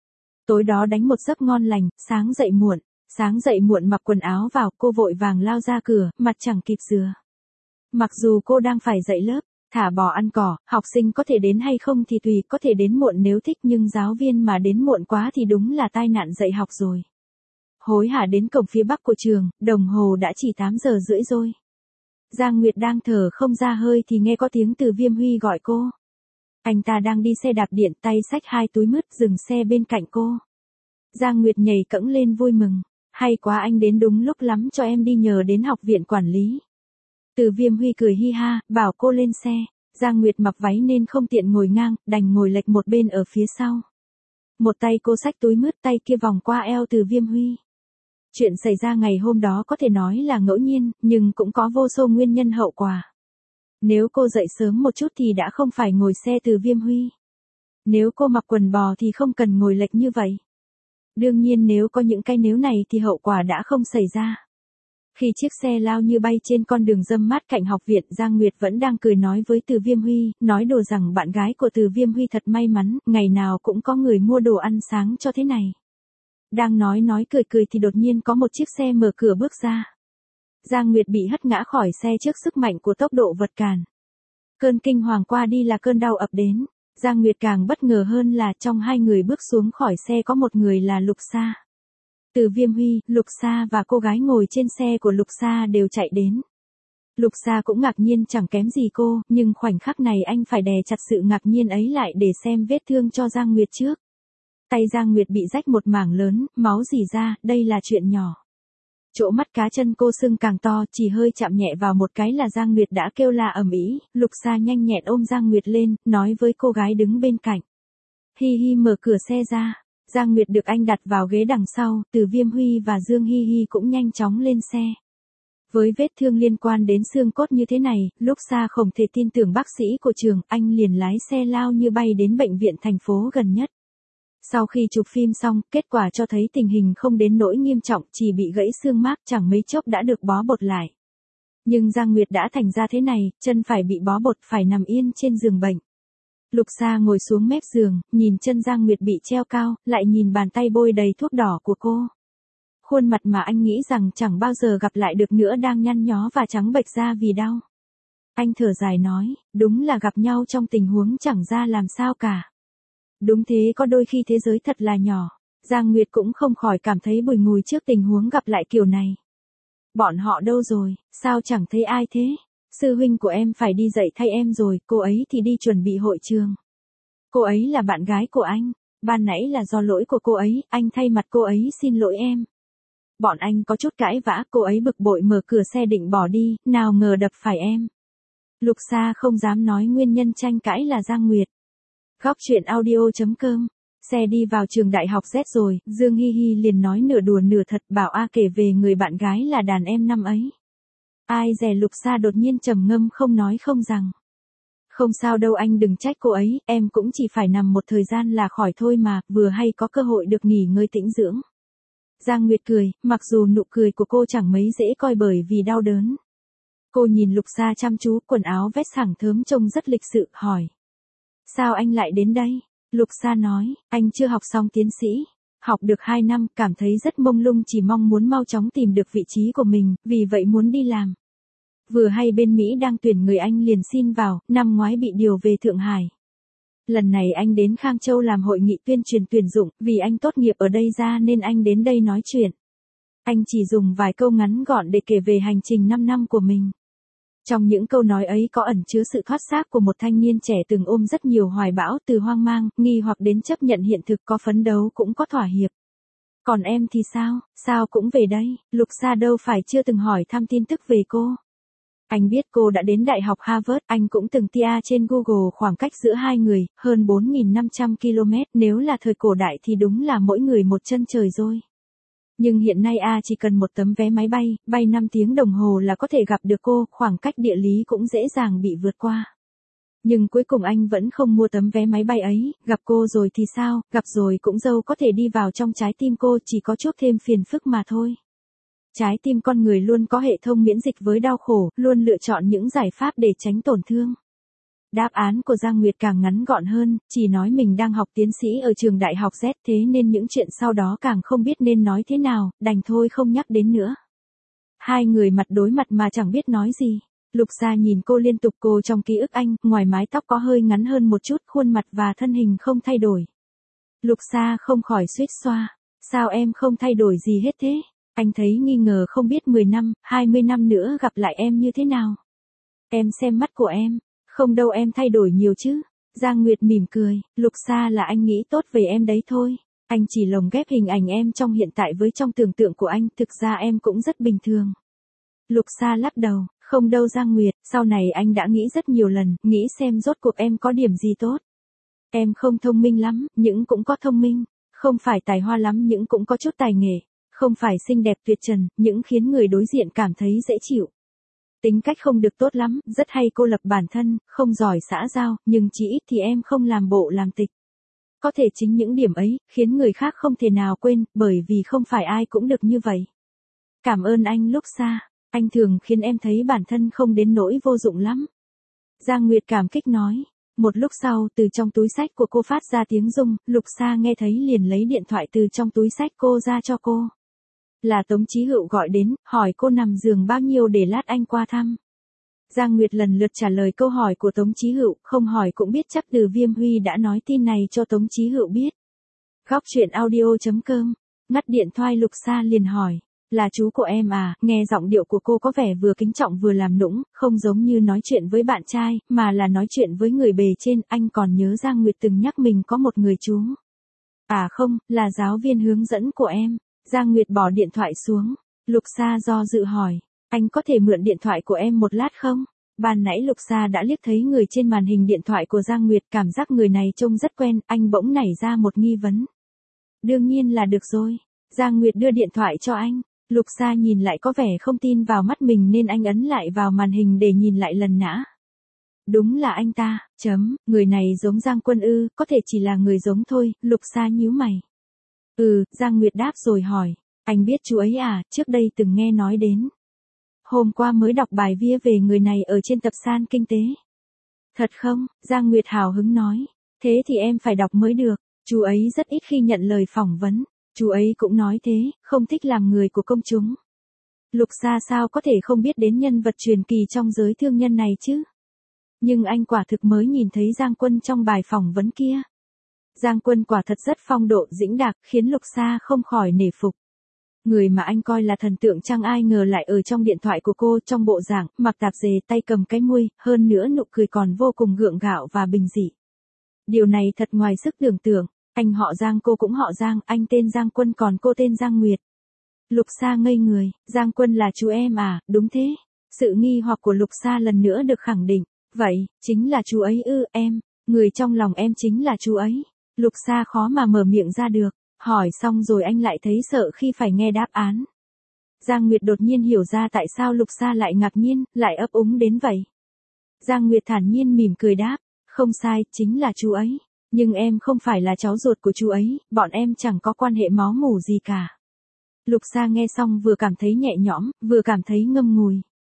A: Tối đó đánh một giấc ngon lành, sáng dậy muộn, sáng dậy muộn mặc quần áo vào, cô vội vàng lao ra cửa, mặt chẳng kịp rửa. Mặc dù cô đang phải dạy lớp, thả bò ăn cỏ, học sinh có thể đến hay không thì tùy, có thể đến muộn nếu thích, nhưng giáo viên mà đến muộn quá thì đúng là tai nạn dạy học rồi. Hối hả đến cổng phía bắc của trường, đồng hồ đã chỉ tám giờ rưỡi rồi. Giang Nguyệt đang thở không ra hơi thì nghe có tiếng từ Viêm Huy gọi cô. Anh ta đang đi xe đạp điện, tay xách hai túi mứt, dừng xe bên cạnh cô. Giang Nguyệt nhảy cẫng lên vui mừng. Hay quá, anh đến đúng lúc lắm, cho em đi nhờ đến học viện quản lý. Từ Viêm Huy cười hi ha, bảo cô lên xe. Giang Nguyệt mặc váy nên không tiện ngồi ngang, đành ngồi lệch một bên ở phía sau. Một tay cô xách túi mứt, tay kia vòng qua eo Từ Viêm Huy. Chuyện xảy ra ngày hôm đó có thể nói là ngẫu nhiên, nhưng cũng có vô số nguyên nhân hậu quả. Nếu cô dậy sớm một chút thì đã không phải ngồi xe Từ Viêm Huy. Nếu cô mặc quần bò thì không cần ngồi lệch như vậy. Đương nhiên nếu có những cái nếu này thì hậu quả đã không xảy ra. Khi chiếc xe lao như bay trên con đường râm mát cạnh học viện, Giang Nguyệt vẫn đang cười nói với Từ Viêm Huy, nói đùa rằng bạn gái của Từ Viêm Huy thật may mắn, ngày nào cũng có người mua đồ ăn sáng cho thế này. Đang nói nói cười cười thì đột nhiên có một chiếc xe mở cửa bước ra. Giang Nguyệt bị hất ngã khỏi xe trước sức mạnh của tốc độ vật cản. Cơn kinh hoàng qua đi là cơn đau ập đến. Giang Nguyệt càng bất ngờ hơn là trong hai người bước xuống khỏi xe có một người là Lục Sa. Từ Viêm Huy, Lục Sa và cô gái ngồi trên xe của Lục Sa đều chạy đến. Lục Sa cũng ngạc nhiên chẳng kém gì cô, nhưng khoảnh khắc này anh phải đè chặt sự ngạc nhiên ấy lại để xem vết thương cho Giang Nguyệt trước. Tay Giang Nguyệt bị rách một mảng lớn, máu rỉ ra, đây là chuyện nhỏ. Chỗ mắt cá chân cô sưng càng to, chỉ hơi chạm nhẹ vào một cái là Giang Nguyệt đã kêu la ầm ĩ. Lục Sa nhanh nhẹn ôm Giang Nguyệt lên, nói với cô gái đứng bên cạnh. Hi Hi mở cửa xe ra. Giang Nguyệt được anh đặt vào ghế đằng sau, Từ Viêm Huy và Dương Hi Hi cũng nhanh chóng lên xe. Với vết thương liên quan đến xương cốt như thế này, Lục Sa không thể tin tưởng bác sĩ của trường, anh liền lái xe lao như bay đến bệnh viện thành phố gần nhất. Sau khi chụp phim xong, kết quả cho thấy tình hình không đến nỗi nghiêm trọng, chỉ bị gãy xương mác chẳng mấy chốc đã được bó bột lại. Nhưng Giang Nguyệt đã thành ra thế này, chân phải bị bó bột phải nằm yên trên giường bệnh. Lục Sa ngồi xuống mép giường, nhìn chân Giang Nguyệt bị treo cao, lại nhìn bàn tay bôi đầy thuốc đỏ của cô. Khuôn mặt mà anh nghĩ rằng chẳng bao giờ gặp lại được nữa đang nhăn nhó và trắng bệch ra vì đau. Anh thở dài nói, đúng là gặp nhau trong tình huống chẳng ra làm sao cả. Đúng thế, có đôi khi thế giới thật là nhỏ. Giang Nguyệt cũng không khỏi cảm thấy bùi ngùi trước tình huống gặp lại kiểu này. Bọn họ đâu rồi, sao chẳng thấy ai thế? Sư huynh của em phải đi dạy thay em rồi, cô ấy thì đi chuẩn bị hội trường. Cô ấy là bạn gái của anh, ban nãy là do lỗi của cô ấy, anh thay mặt cô ấy xin lỗi em. Bọn anh có chút cãi vã, cô ấy bực bội mở cửa xe định bỏ đi, nào ngờ đập phải em. Lục Sa không dám nói nguyên nhân tranh cãi là Giang Nguyệt. Góc truyện audio chấm com. Xe đi vào trường đại học Z rồi, Dương Hi Hi liền nói nửa đùa nửa thật, bảo A kể về người bạn gái là đàn em năm ấy. Ai dè Lục Sa đột nhiên trầm ngâm không nói không rằng. Không sao đâu anh đừng trách cô ấy, em cũng chỉ phải nằm một thời gian là khỏi thôi mà, vừa hay có cơ hội được nghỉ ngơi tĩnh dưỡng. Giang Nguyệt cười, mặc dù nụ cười của cô chẳng mấy dễ coi bởi vì đau đớn. Cô nhìn Lục Sa chăm chú, quần áo vest sảng thớm trông rất lịch sự, hỏi. Sao anh lại đến đây? Lục Sa nói, anh chưa học xong tiến sĩ. Học được hai năm, cảm thấy rất mông lung, chỉ mong muốn mau chóng tìm được vị trí của mình, vì vậy muốn đi làm. Vừa hay bên Mỹ đang tuyển người anh liền xin vào, năm ngoái bị điều về Thượng Hải. Lần này anh đến Khang Châu làm hội nghị tuyên truyền tuyển dụng, vì anh tốt nghiệp ở đây ra nên anh đến đây nói chuyện. Anh chỉ dùng vài câu ngắn gọn để kể về hành trình năm năm của mình. Trong những câu nói ấy có ẩn chứa sự thoát xác của một thanh niên trẻ từng ôm rất nhiều hoài bão, từ hoang mang, nghi hoặc đến chấp nhận hiện thực, có phấn đấu cũng có thỏa hiệp. Còn em thì sao, sao cũng về đây? Lục Sa đâu phải chưa từng hỏi thăm tin tức về cô. Anh biết cô đã đến Đại học Harvard, anh cũng từng tia trên Google khoảng cách giữa hai người, hơn bốn nghìn năm trăm ki lô mét, nếu là thời cổ đại thì đúng là mỗi người một chân trời rồi. Nhưng hiện nay A chỉ cần một tấm vé máy bay, bay năm tiếng đồng hồ là có thể gặp được cô, khoảng cách địa lý cũng dễ dàng bị vượt qua. Nhưng cuối cùng anh vẫn không mua tấm vé máy bay ấy, gặp cô rồi thì sao, gặp rồi cũng dâu có thể đi vào trong trái tim cô, chỉ có chút thêm phiền phức mà thôi. Trái tim con người luôn có hệ thống miễn dịch với đau khổ, luôn lựa chọn những giải pháp để tránh tổn thương. Đáp án của Giang Nguyệt càng ngắn gọn hơn, chỉ nói mình đang học tiến sĩ ở trường đại học Z, thế nên những chuyện sau đó càng không biết nên nói thế nào, đành thôi không nhắc đến nữa. Hai người mặt đối mặt mà chẳng biết nói gì. Lục Sa nhìn cô liên tục, cô trong ký ức anh, ngoài mái tóc có hơi ngắn hơn một chút, khuôn mặt và thân hình không thay đổi. Lục Sa không khỏi suýt xoa, sao em không thay đổi gì hết thế? Anh thấy nghi ngờ, không biết mười năm, hai mươi năm nữa gặp lại em như thế nào. Em xem mắt của em, không đâu em thay đổi nhiều chứ. Giang Nguyệt mỉm cười, Lục Sa là anh nghĩ tốt về em đấy thôi. Anh chỉ lồng ghép hình ảnh em trong hiện tại với trong tưởng tượng của anh, thực ra em cũng rất bình thường. Lục Sa lắc đầu, không đâu Giang Nguyệt, sau này anh đã nghĩ rất nhiều lần, nghĩ xem rốt cuộc em có điểm gì tốt. Em không thông minh lắm, nhưng cũng có thông minh, không phải tài hoa lắm nhưng cũng có chút tài nghệ, không phải xinh đẹp tuyệt trần, nhưng khiến người đối diện cảm thấy dễ chịu. Tính cách không được tốt lắm, rất hay cô lập bản thân, không giỏi xã giao, nhưng chỉ ít thì em không làm bộ làm tịch. Có thể chính những điểm ấy, khiến người khác không thể nào quên, bởi vì không phải ai cũng được như vậy. Cảm ơn anh Lục Sa, anh thường khiến em thấy bản thân không đến nỗi vô dụng lắm. Giang Nguyệt cảm kích nói. Một lúc sau, từ trong túi xách của cô phát ra tiếng rung, Lục Sa nghe thấy liền lấy điện thoại từ trong túi xách cô ra cho cô. Là Tống Chí Hựu gọi đến, hỏi cô nằm giường bao nhiêu để lát anh qua thăm. Giang Nguyệt lần lượt trả lời câu hỏi của Tống Chí Hựu, không hỏi cũng biết chắc Từ Viêm Huy đã nói tin này cho Tống Chí Hựu biết. Góc truyện audio chấm com. Ngắt điện thoại Lục Sa liền hỏi. Là chú của em à, nghe giọng điệu của cô có vẻ vừa kính trọng vừa làm nũng, không giống như nói chuyện với bạn trai, mà là nói chuyện với người bề trên. Anh còn nhớ Giang Nguyệt từng nhắc mình có một người chú. À không, là giáo viên hướng dẫn của em. Giang Nguyệt bỏ điện thoại xuống. Lục Sa do dự hỏi, anh có thể mượn điện thoại của em một lát không? Ban nãy Lục Sa đã liếc thấy người trên màn hình điện thoại của Giang Nguyệt, cảm giác người này trông rất quen, anh bỗng nảy ra một nghi vấn. Đương nhiên là được rồi. Giang Nguyệt đưa điện thoại cho anh. Lục Sa nhìn lại có vẻ không tin vào mắt mình nên anh ấn lại vào màn hình để nhìn lại lần nữa. Đúng là anh ta, chấm, người này giống Giang Quân ư, có thể chỉ là người giống thôi. Lục Sa nhíu mày. Ừ, Giang Nguyệt đáp rồi hỏi, anh biết chú ấy à, trước đây từng nghe nói đến. Hôm qua mới đọc bài viết về người này ở trên tập san kinh tế. Thật không? Giang Nguyệt hào hứng nói. Thế thì em phải đọc mới được, chú ấy rất ít khi nhận lời phỏng vấn. Chú ấy cũng nói thế, không thích làm người của công chúng. Lục Sa sao có thể không biết đến nhân vật truyền kỳ trong giới thương nhân này chứ? Nhưng anh quả thực mới nhìn thấy Giang Quân trong bài phỏng vấn kia. Giang Quân quả thật rất phong độ dĩnh đạc, khiến Lục Sa không khỏi nể phục. Người mà anh coi là thần tượng chẳng ai ngờ lại ở trong điện thoại của cô, trong bộ dạng, mặc tạp dề, tay cầm cái muôi, hơn nữa nụ cười còn vô cùng gượng gạo và bình dị. Điều này thật ngoài sức tưởng tượng. Anh họ Giang, cô cũng họ Giang, anh tên Giang Quân còn cô tên Giang Nguyệt. Lục Sa ngây người, Giang Quân là chú em à, đúng thế. Sự nghi hoặc của Lục Sa lần nữa được khẳng định. Vậy, chính là chú ấy ư, em, người trong lòng em chính là chú ấy. Lục Sa khó mà mở miệng ra được, hỏi xong rồi anh lại thấy sợ khi phải nghe đáp án. Giang Nguyệt đột nhiên hiểu ra tại sao Lục Sa lại ngạc nhiên, lại ấp úng đến vậy. Giang Nguyệt thản nhiên mỉm cười đáp, không sai, chính là chú ấy. Nhưng em không phải là cháu ruột của chú ấy, bọn em chẳng có quan hệ máu mủ gì cả. Lục Sa nghe xong vừa cảm thấy nhẹ nhõm, vừa cảm thấy ngâm ngùi.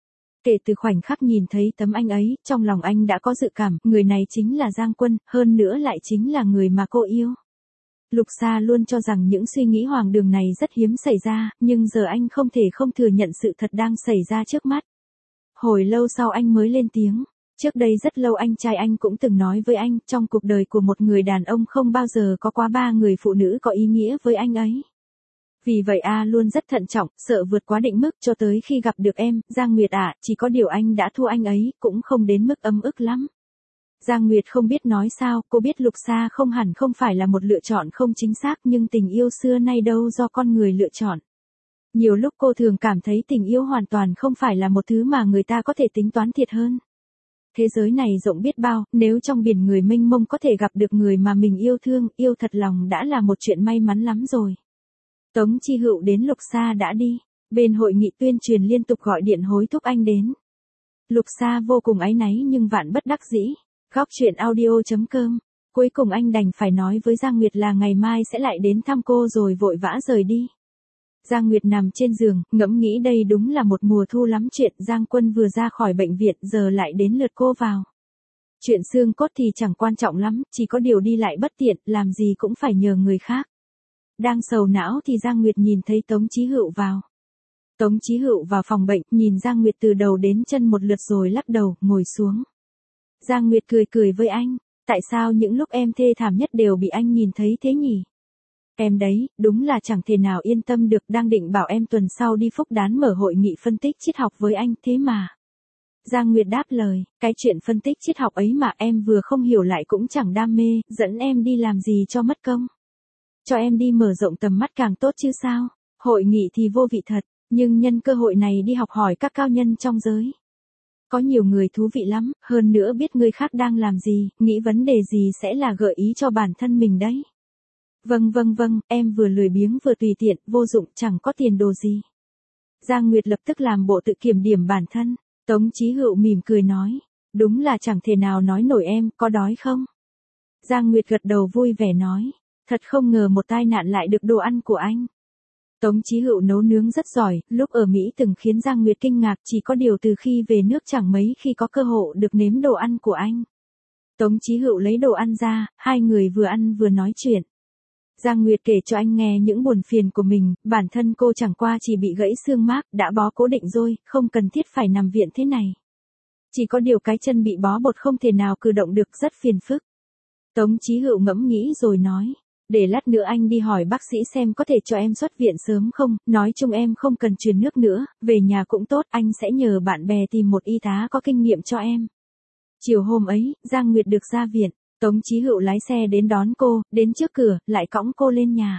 A: Kể từ khoảnh khắc nhìn thấy tấm ảnh ấy, trong lòng anh đã có dự cảm, người này chính là Giang Quân, hơn nữa lại chính là người mà cô yêu. Lục Sa luôn cho rằng những suy nghĩ hoang đường này rất hiếm xảy ra, nhưng giờ anh không thể không thừa nhận sự thật đang xảy ra trước mắt. Hồi lâu sau anh mới lên tiếng. Trước đây rất lâu anh trai anh cũng từng nói với anh, trong cuộc đời của một người đàn ông không bao giờ có quá ba người phụ nữ có ý nghĩa với anh ấy. Vì vậy A luôn rất thận trọng, sợ vượt quá định mức cho tới khi gặp được em, Giang Nguyệt ạ, chỉ có điều anh đã thua anh ấy, cũng không đến mức ấm ức lắm. Giang Nguyệt không biết nói sao, cô biết Lục Sa không hẳn không phải là một lựa chọn không chính xác, nhưng tình yêu xưa nay đâu do con người lựa chọn. Nhiều lúc cô thường cảm thấy tình yêu hoàn toàn không phải là một thứ mà người ta có thể tính toán thiệt hơn. Thế giới này rộng biết bao, nếu trong biển người mênh mông có thể gặp được người mà mình yêu thương, yêu thật lòng đã là một chuyện may mắn lắm rồi. Tống Chi Hựu đến Lục Sa đã đi, bên hội nghị tuyên truyền liên tục gọi điện hối thúc anh đến. Lục Sa vô cùng áy náy nhưng vạn bất đắc dĩ. Góc truyện audio chấm com. Cuối cùng anh đành phải nói với Giang Nguyệt là ngày mai sẽ lại đến thăm cô rồi vội vã rời đi. Giang Nguyệt nằm trên giường, ngẫm nghĩ đây đúng là một mùa thu lắm chuyện, Giang Quân vừa ra khỏi bệnh viện giờ lại đến lượt cô vào. Chuyện xương cốt thì chẳng quan trọng lắm, chỉ có điều đi lại bất tiện, làm gì cũng phải nhờ người khác. Đang sầu não thì Giang Nguyệt nhìn thấy Tống Chí Hựu vào. Tống Chí Hựu vào phòng bệnh, nhìn Giang Nguyệt từ đầu đến chân một lượt rồi lắc đầu, ngồi xuống. Giang Nguyệt cười cười với anh, tại sao những lúc em thê thảm nhất đều bị anh nhìn thấy thế nhỉ? Em đấy, đúng là chẳng thể nào yên tâm được, đang định bảo em tuần sau đi Phúc Đán mở hội nghị phân tích triết học với anh, thế mà. Giang Nguyệt đáp lời, cái chuyện phân tích triết học ấy mà em vừa không hiểu lại cũng chẳng đam mê, dẫn em đi làm gì cho mất công. Cho em đi mở rộng tầm mắt càng tốt chứ sao, hội nghị thì vô vị thật, nhưng nhân cơ hội này đi học hỏi các cao nhân trong giới. Có nhiều người thú vị lắm, hơn nữa biết người khác đang làm gì, nghĩ vấn đề gì sẽ là gợi ý cho bản thân mình đấy. Vâng vâng vâng, em vừa lười biếng vừa tùy tiện, vô dụng, chẳng có tiền đồ gì. Giang Nguyệt lập tức làm bộ tự kiểm điểm bản thân. Tống Chí Hựu mỉm cười nói, đúng là chẳng thể nào nói nổi em, có đói không? Giang Nguyệt gật đầu vui vẻ nói, thật không ngờ một tai nạn lại được đồ ăn của anh. Tống Chí Hựu nấu nướng rất giỏi, lúc ở Mỹ từng khiến Giang Nguyệt kinh ngạc, chỉ có điều từ khi về nước chẳng mấy khi có cơ hội được nếm đồ ăn của anh. Tống Chí Hựu lấy đồ ăn ra, hai người vừa ăn vừa nói chuyện. Giang Nguyệt kể cho anh nghe những buồn phiền của mình, bản thân cô chẳng qua chỉ bị gãy xương mác, đã bó cố định rồi, không cần thiết phải nằm viện thế này. Chỉ có điều cái chân bị bó bột không thể nào cử động được, rất phiền phức. Tống Chí Hựu ngẫm nghĩ rồi nói, Để lát nữa anh đi hỏi bác sĩ xem có thể cho em xuất viện sớm không, nói chung em không cần truyền nước nữa, về nhà cũng tốt, anh sẽ nhờ bạn bè tìm một y tá có kinh nghiệm cho em. Chiều hôm ấy, Giang Nguyệt được ra viện, Tống Chí Hựu lái xe đến đón cô, đến trước cửa, lại cõng cô lên nhà.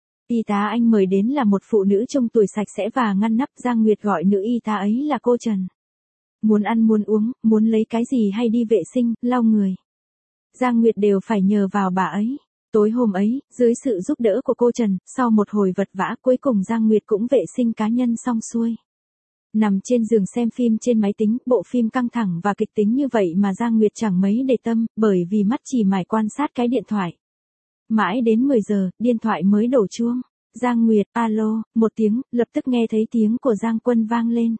A: Y tá anh mời đến là một phụ nữ trông tuổi sạch sẽ và ngăn nắp, Giang Nguyệt gọi nữ y tá ấy là cô Trần. Muốn ăn muốn uống, muốn lấy cái gì hay đi vệ sinh, lau người, Giang Nguyệt đều phải nhờ vào bà ấy. Tối hôm ấy, dưới sự giúp đỡ của cô Trần, sau một hồi vật vã cuối cùng Giang Nguyệt cũng vệ sinh cá nhân xong xuôi. Nằm trên giường xem phim trên máy tính, bộ phim căng thẳng và kịch tính như vậy mà Giang Nguyệt chẳng mấy để tâm, bởi vì mắt chỉ mải quan sát cái điện thoại. Mãi đến mười giờ, điện thoại mới đổ chuông. Giang Nguyệt, alo, một tiếng, lập tức nghe thấy tiếng của Giang Quân vang lên.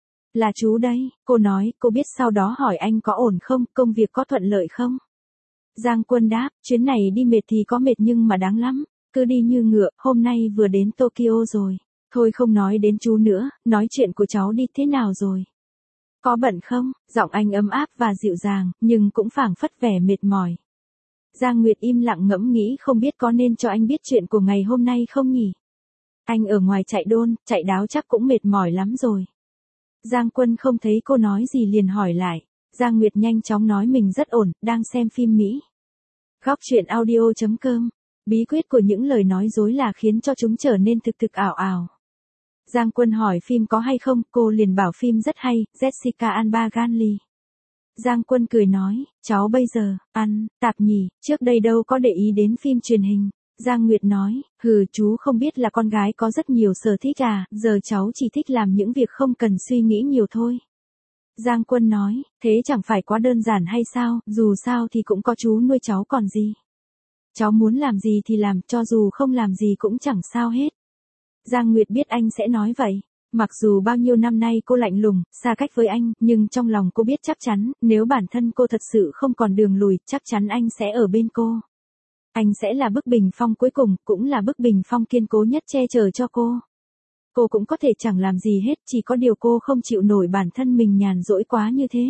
A: Là chú đây, cô nói, cô biết sau đó hỏi anh có ổn không, công việc có thuận lợi không? Giang Quân đáp, chuyến này đi mệt thì có mệt nhưng mà đáng lắm, cứ đi như ngựa, hôm nay vừa đến Tokyo rồi. Thôi không nói đến chú nữa, nói chuyện của cháu đi, thế nào rồi? Có bận không? Giọng anh ấm áp và dịu dàng, nhưng cũng phảng phất vẻ mệt mỏi. Giang Nguyệt im lặng ngẫm nghĩ không biết có nên cho anh biết chuyện của ngày hôm nay không nhỉ? Anh ở ngoài chạy đôn, chạy đáo chắc cũng mệt mỏi lắm rồi. Giang Quân không thấy cô nói gì liền hỏi lại. Giang Nguyệt nhanh chóng nói mình rất ổn, đang xem phim Mỹ. Góc truyện audio chấm com. Bí quyết của những lời nói dối là khiến cho chúng trở nên thực thực ảo ảo. Giang Quân hỏi phim có hay không, cô liền bảo phim rất hay, Jessica Alba Ganley. Giang Quân cười nói, cháu bây giờ, ăn, tạp nhỉ, trước đây đâu có để ý đến phim truyền hình. Giang Nguyệt nói, hừ chú không biết là con gái có rất nhiều sở thích à, giờ cháu chỉ thích làm những việc không cần suy nghĩ nhiều thôi. Giang Quân nói, thế chẳng phải quá đơn giản hay sao, dù sao thì cũng có chú nuôi cháu còn gì. Cháu muốn làm gì thì làm, cho dù không làm gì cũng chẳng sao hết. Giang Nguyệt biết anh sẽ nói vậy. Mặc dù bao nhiêu năm nay cô lạnh lùng, xa cách với anh, nhưng trong lòng cô biết chắc chắn, nếu bản thân cô thật sự không còn đường lùi, chắc chắn anh sẽ ở bên cô. Anh sẽ là bức bình phong cuối cùng, cũng là bức bình phong kiên cố nhất che chở cho cô. Cô cũng có thể chẳng làm gì hết, chỉ có điều cô không chịu nổi bản thân mình nhàn rỗi quá như thế.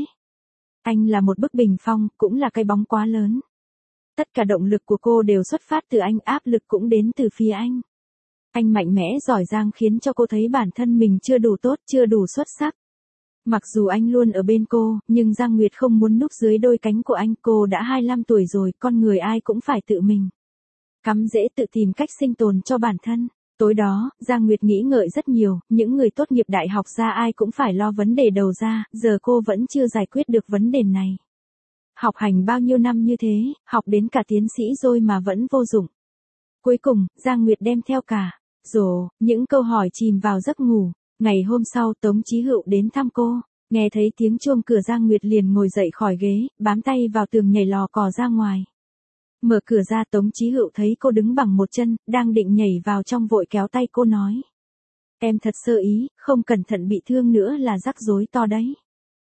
A: Anh là một bức bình phong, cũng là cái bóng quá lớn. Tất cả động lực của cô đều xuất phát từ anh, áp lực cũng đến từ phía anh. Anh mạnh mẽ giỏi giang khiến cho cô thấy bản thân mình chưa đủ tốt, chưa đủ xuất sắc. Mặc dù anh luôn ở bên cô, nhưng Giang Nguyệt không muốn núp dưới đôi cánh của anh. Cô đã hai mươi lăm tuổi rồi, con người ai cũng phải tự mình cắm rễ, tự tìm cách sinh tồn cho bản thân. Tối đó, Giang Nguyệt nghĩ ngợi rất nhiều, những người tốt nghiệp đại học ra ai cũng phải lo vấn đề đầu ra, giờ cô vẫn chưa giải quyết được vấn đề này. Học hành bao nhiêu năm như thế, học đến cả tiến sĩ rồi mà vẫn vô dụng. Cuối cùng, Giang Nguyệt đem theo cả rồi những câu hỏi chìm vào giấc ngủ. Ngày hôm sau Tống Chí Hựu đến thăm cô, nghe thấy tiếng chuông cửa Giang Nguyệt liền ngồi dậy khỏi ghế, bám tay vào tường nhảy lò cò ra ngoài. Mở cửa ra Tống Chí Hựu thấy cô đứng bằng một chân, đang định nhảy vào trong vội kéo tay cô nói. Em thật sơ ý, không cẩn thận bị thương nữa là rắc rối to đấy.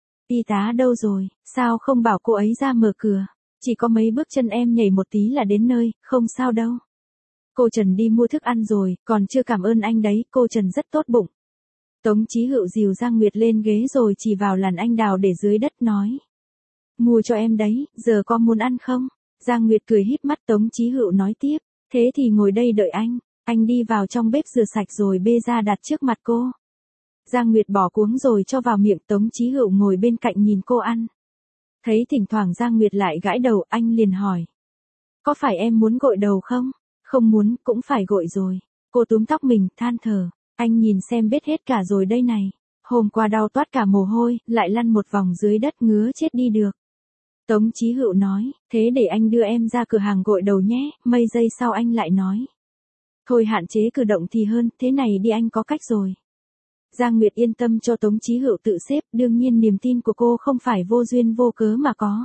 A: Y tá đâu rồi, sao không bảo cô ấy ra mở cửa, chỉ có mấy bước chân em nhảy một tí là đến nơi, không sao đâu. Cô Trần đi mua thức ăn rồi, còn chưa cảm ơn anh đấy, cô Trần rất tốt bụng. Tống Chí Hựu dìu Giang Nguyệt lên ghế rồi chỉ vào làn anh đào để dưới đất nói. Mua cho em đấy, giờ có muốn ăn không? Giang Nguyệt cười híp mắt. Tống Chí Hựu nói tiếp, thế thì ngồi đây đợi anh. Anh đi vào trong bếp rửa sạch rồi bê ra đặt trước mặt cô. Giang Nguyệt bỏ cuống rồi cho vào miệng. Tống Chí Hựu ngồi bên cạnh nhìn cô ăn. Thấy thỉnh thoảng Giang Nguyệt lại gãi đầu, anh liền hỏi. Có phải em muốn gội đầu không? Không muốn, cũng phải gội rồi. Cô túm tóc mình, than thở. Anh nhìn xem bết hết cả rồi đây này. Hôm qua đau toát cả mồ hôi, lại lăn một vòng dưới đất ngứa chết đi được. Tống Chí Hựu nói, thế để anh đưa em ra cửa hàng gội đầu nhé, mấy giây sau anh lại nói. Thôi hạn chế cử động thì hơn, thế này đi anh có cách rồi. Giang Nguyệt yên tâm cho Tống Chí Hựu tự xếp, đương nhiên niềm tin của cô không phải vô duyên vô cớ mà có.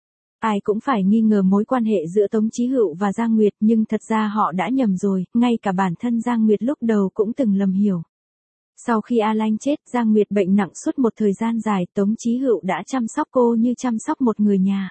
A: Ai cũng phải nghi ngờ mối quan hệ giữa Tống Chí Hựu và Giang Nguyệt, nhưng thật ra họ đã nhầm rồi, ngay cả bản thân Giang Nguyệt lúc đầu cũng từng lầm hiểu. Sau khi A Lanh chết, Giang Nguyệt bệnh nặng suốt một thời gian dài, Tống Chí Hựu đã chăm sóc cô như chăm sóc một người nhà.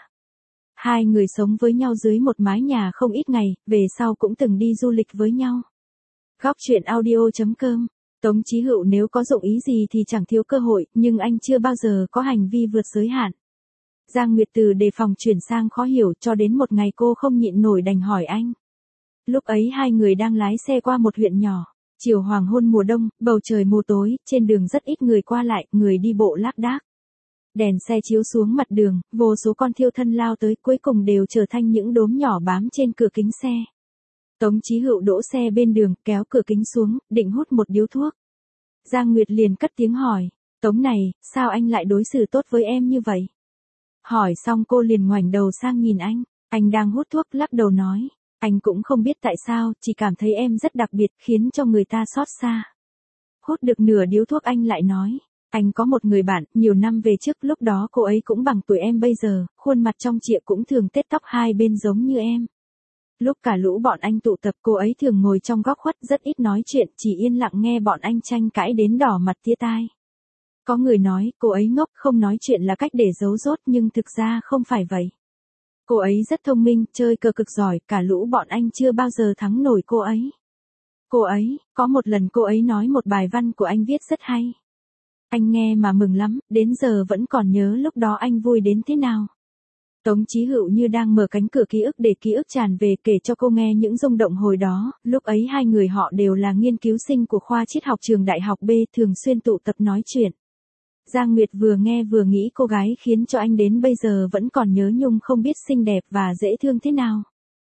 A: Hai người sống với nhau dưới một mái nhà không ít ngày, về sau cũng từng đi du lịch với nhau. Góc truyện audio chấm com. Tống Chí Hựu nếu có dụng ý gì thì chẳng thiếu cơ hội, nhưng anh chưa bao giờ có hành vi vượt giới hạn. Giang Nguyệt từ đề phòng chuyển sang khó hiểu, cho đến một ngày cô không nhịn nổi đành hỏi anh. Lúc ấy hai người đang lái xe qua một huyện nhỏ. Chiều hoàng hôn mùa đông, bầu trời mù tối, trên đường rất ít người qua lại, người đi bộ lác đác. Đèn xe chiếu xuống mặt đường, vô số con thiêu thân lao tới, cuối cùng đều trở thành những đốm nhỏ bám trên cửa kính xe. Tống Chí Hựu đỗ xe bên đường, kéo cửa kính xuống, định hút một điếu thuốc. Giang Nguyệt liền cất tiếng hỏi, Tống này, sao anh lại đối xử tốt với em như vậy? Hỏi xong cô liền ngoảnh đầu sang nhìn anh, anh đang hút thuốc lắc đầu nói, anh cũng không biết tại sao, chỉ cảm thấy em rất đặc biệt, khiến cho người ta xót xa. Hút được nửa điếu thuốc anh lại nói, anh có một người bạn, nhiều năm về trước, lúc đó cô ấy cũng bằng tuổi em bây giờ, khuôn mặt trong trịa cũng thường tết tóc hai bên giống như em. Lúc cả lũ bọn anh tụ tập, cô ấy thường ngồi trong góc khuất rất ít nói chuyện, chỉ yên lặng nghe bọn anh tranh cãi đến đỏ mặt tía tai. Có người nói, cô ấy ngốc, không nói chuyện là cách để giấu dốt, nhưng thực ra không phải vậy. Cô ấy rất thông minh, chơi cờ cực giỏi, cả lũ bọn anh chưa bao giờ thắng nổi cô ấy. Cô ấy, có một lần cô ấy nói một bài văn của anh viết rất hay. Anh nghe mà mừng lắm, đến giờ vẫn còn nhớ lúc đó anh vui đến thế nào. Tống Chí Hựu như đang mở cánh cửa ký ức để ký ức tràn về, kể cho cô nghe những rung động hồi đó, lúc ấy hai người họ đều là nghiên cứu sinh của khoa triết học trường đại học B, thường xuyên tụ tập nói chuyện. Giang Nguyệt vừa nghe vừa nghĩ cô gái khiến cho anh đến bây giờ vẫn còn nhớ nhung không biết xinh đẹp và dễ thương thế nào.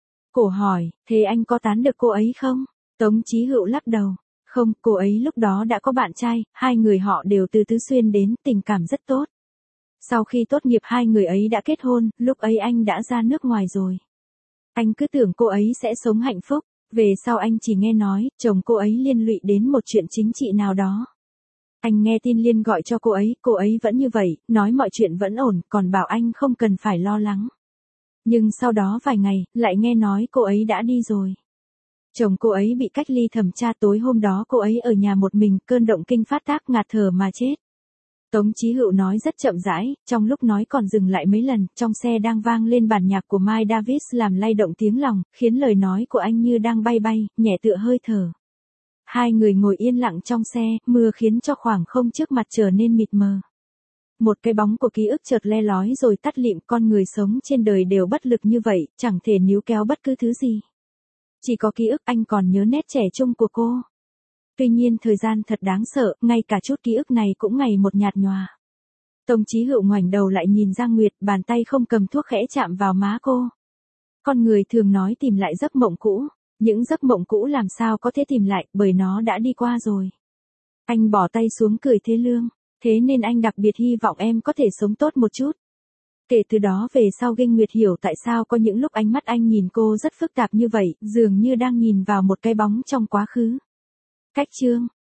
A: Cô hỏi, thế anh có tán được cô ấy không? Tống Chí Hựu lắc đầu. Không, cô ấy lúc đó đã có bạn trai, hai người họ đều từ Tứ Xuyên đến, tình cảm rất tốt. Sau khi tốt nghiệp hai người ấy đã kết hôn, lúc ấy anh đã ra nước ngoài rồi. Anh cứ tưởng cô ấy sẽ sống hạnh phúc, về sau anh chỉ nghe nói, chồng cô ấy liên lụy đến một chuyện chính trị nào đó. Anh nghe tin Liên gọi cho cô ấy, cô ấy vẫn như vậy, nói mọi chuyện vẫn ổn, còn bảo anh không cần phải lo lắng. Nhưng sau đó vài ngày, lại nghe nói cô ấy đã đi rồi. Chồng cô ấy bị cách ly thẩm tra, tối hôm đó cô ấy ở nhà một mình, cơn động kinh phát tác, ngạt thở mà chết. Tống Chí Hựu nói rất chậm rãi, trong lúc nói còn dừng lại mấy lần, trong xe đang vang lên bản nhạc của Miles Davis làm lay động tiếng lòng, khiến lời nói của anh như đang bay bay, nhẹ tựa hơi thở. Hai người ngồi yên lặng trong xe, mưa khiến cho khoảng không trước mặt trở nên mịt mờ. Một cái bóng của ký ức chợt le lói rồi tắt lịm, con người sống trên đời đều bất lực như vậy, chẳng thể níu kéo bất cứ thứ gì. Chỉ có ký ức, anh còn nhớ nét trẻ trung của cô. Tuy nhiên thời gian thật đáng sợ, ngay cả chút ký ức này cũng ngày một nhạt nhòa. Tống Chí Hựu ngoảnh đầu lại nhìn Giang Nguyệt, bàn tay không cầm thuốc khẽ chạm vào má cô. Con người thường nói tìm lại giấc mộng cũ, những giấc mộng cũ làm sao có thể tìm lại, bởi nó đã đi qua rồi. Anh bỏ tay xuống cười thê lương, thế nên anh đặc biệt hy vọng em có thể sống tốt một chút. Kể từ đó về sau Kinh Nguyệt hiểu tại sao có những lúc ánh mắt anh nhìn cô rất phức tạp như vậy, dường như đang nhìn vào một cái bóng trong quá khứ. Cách chương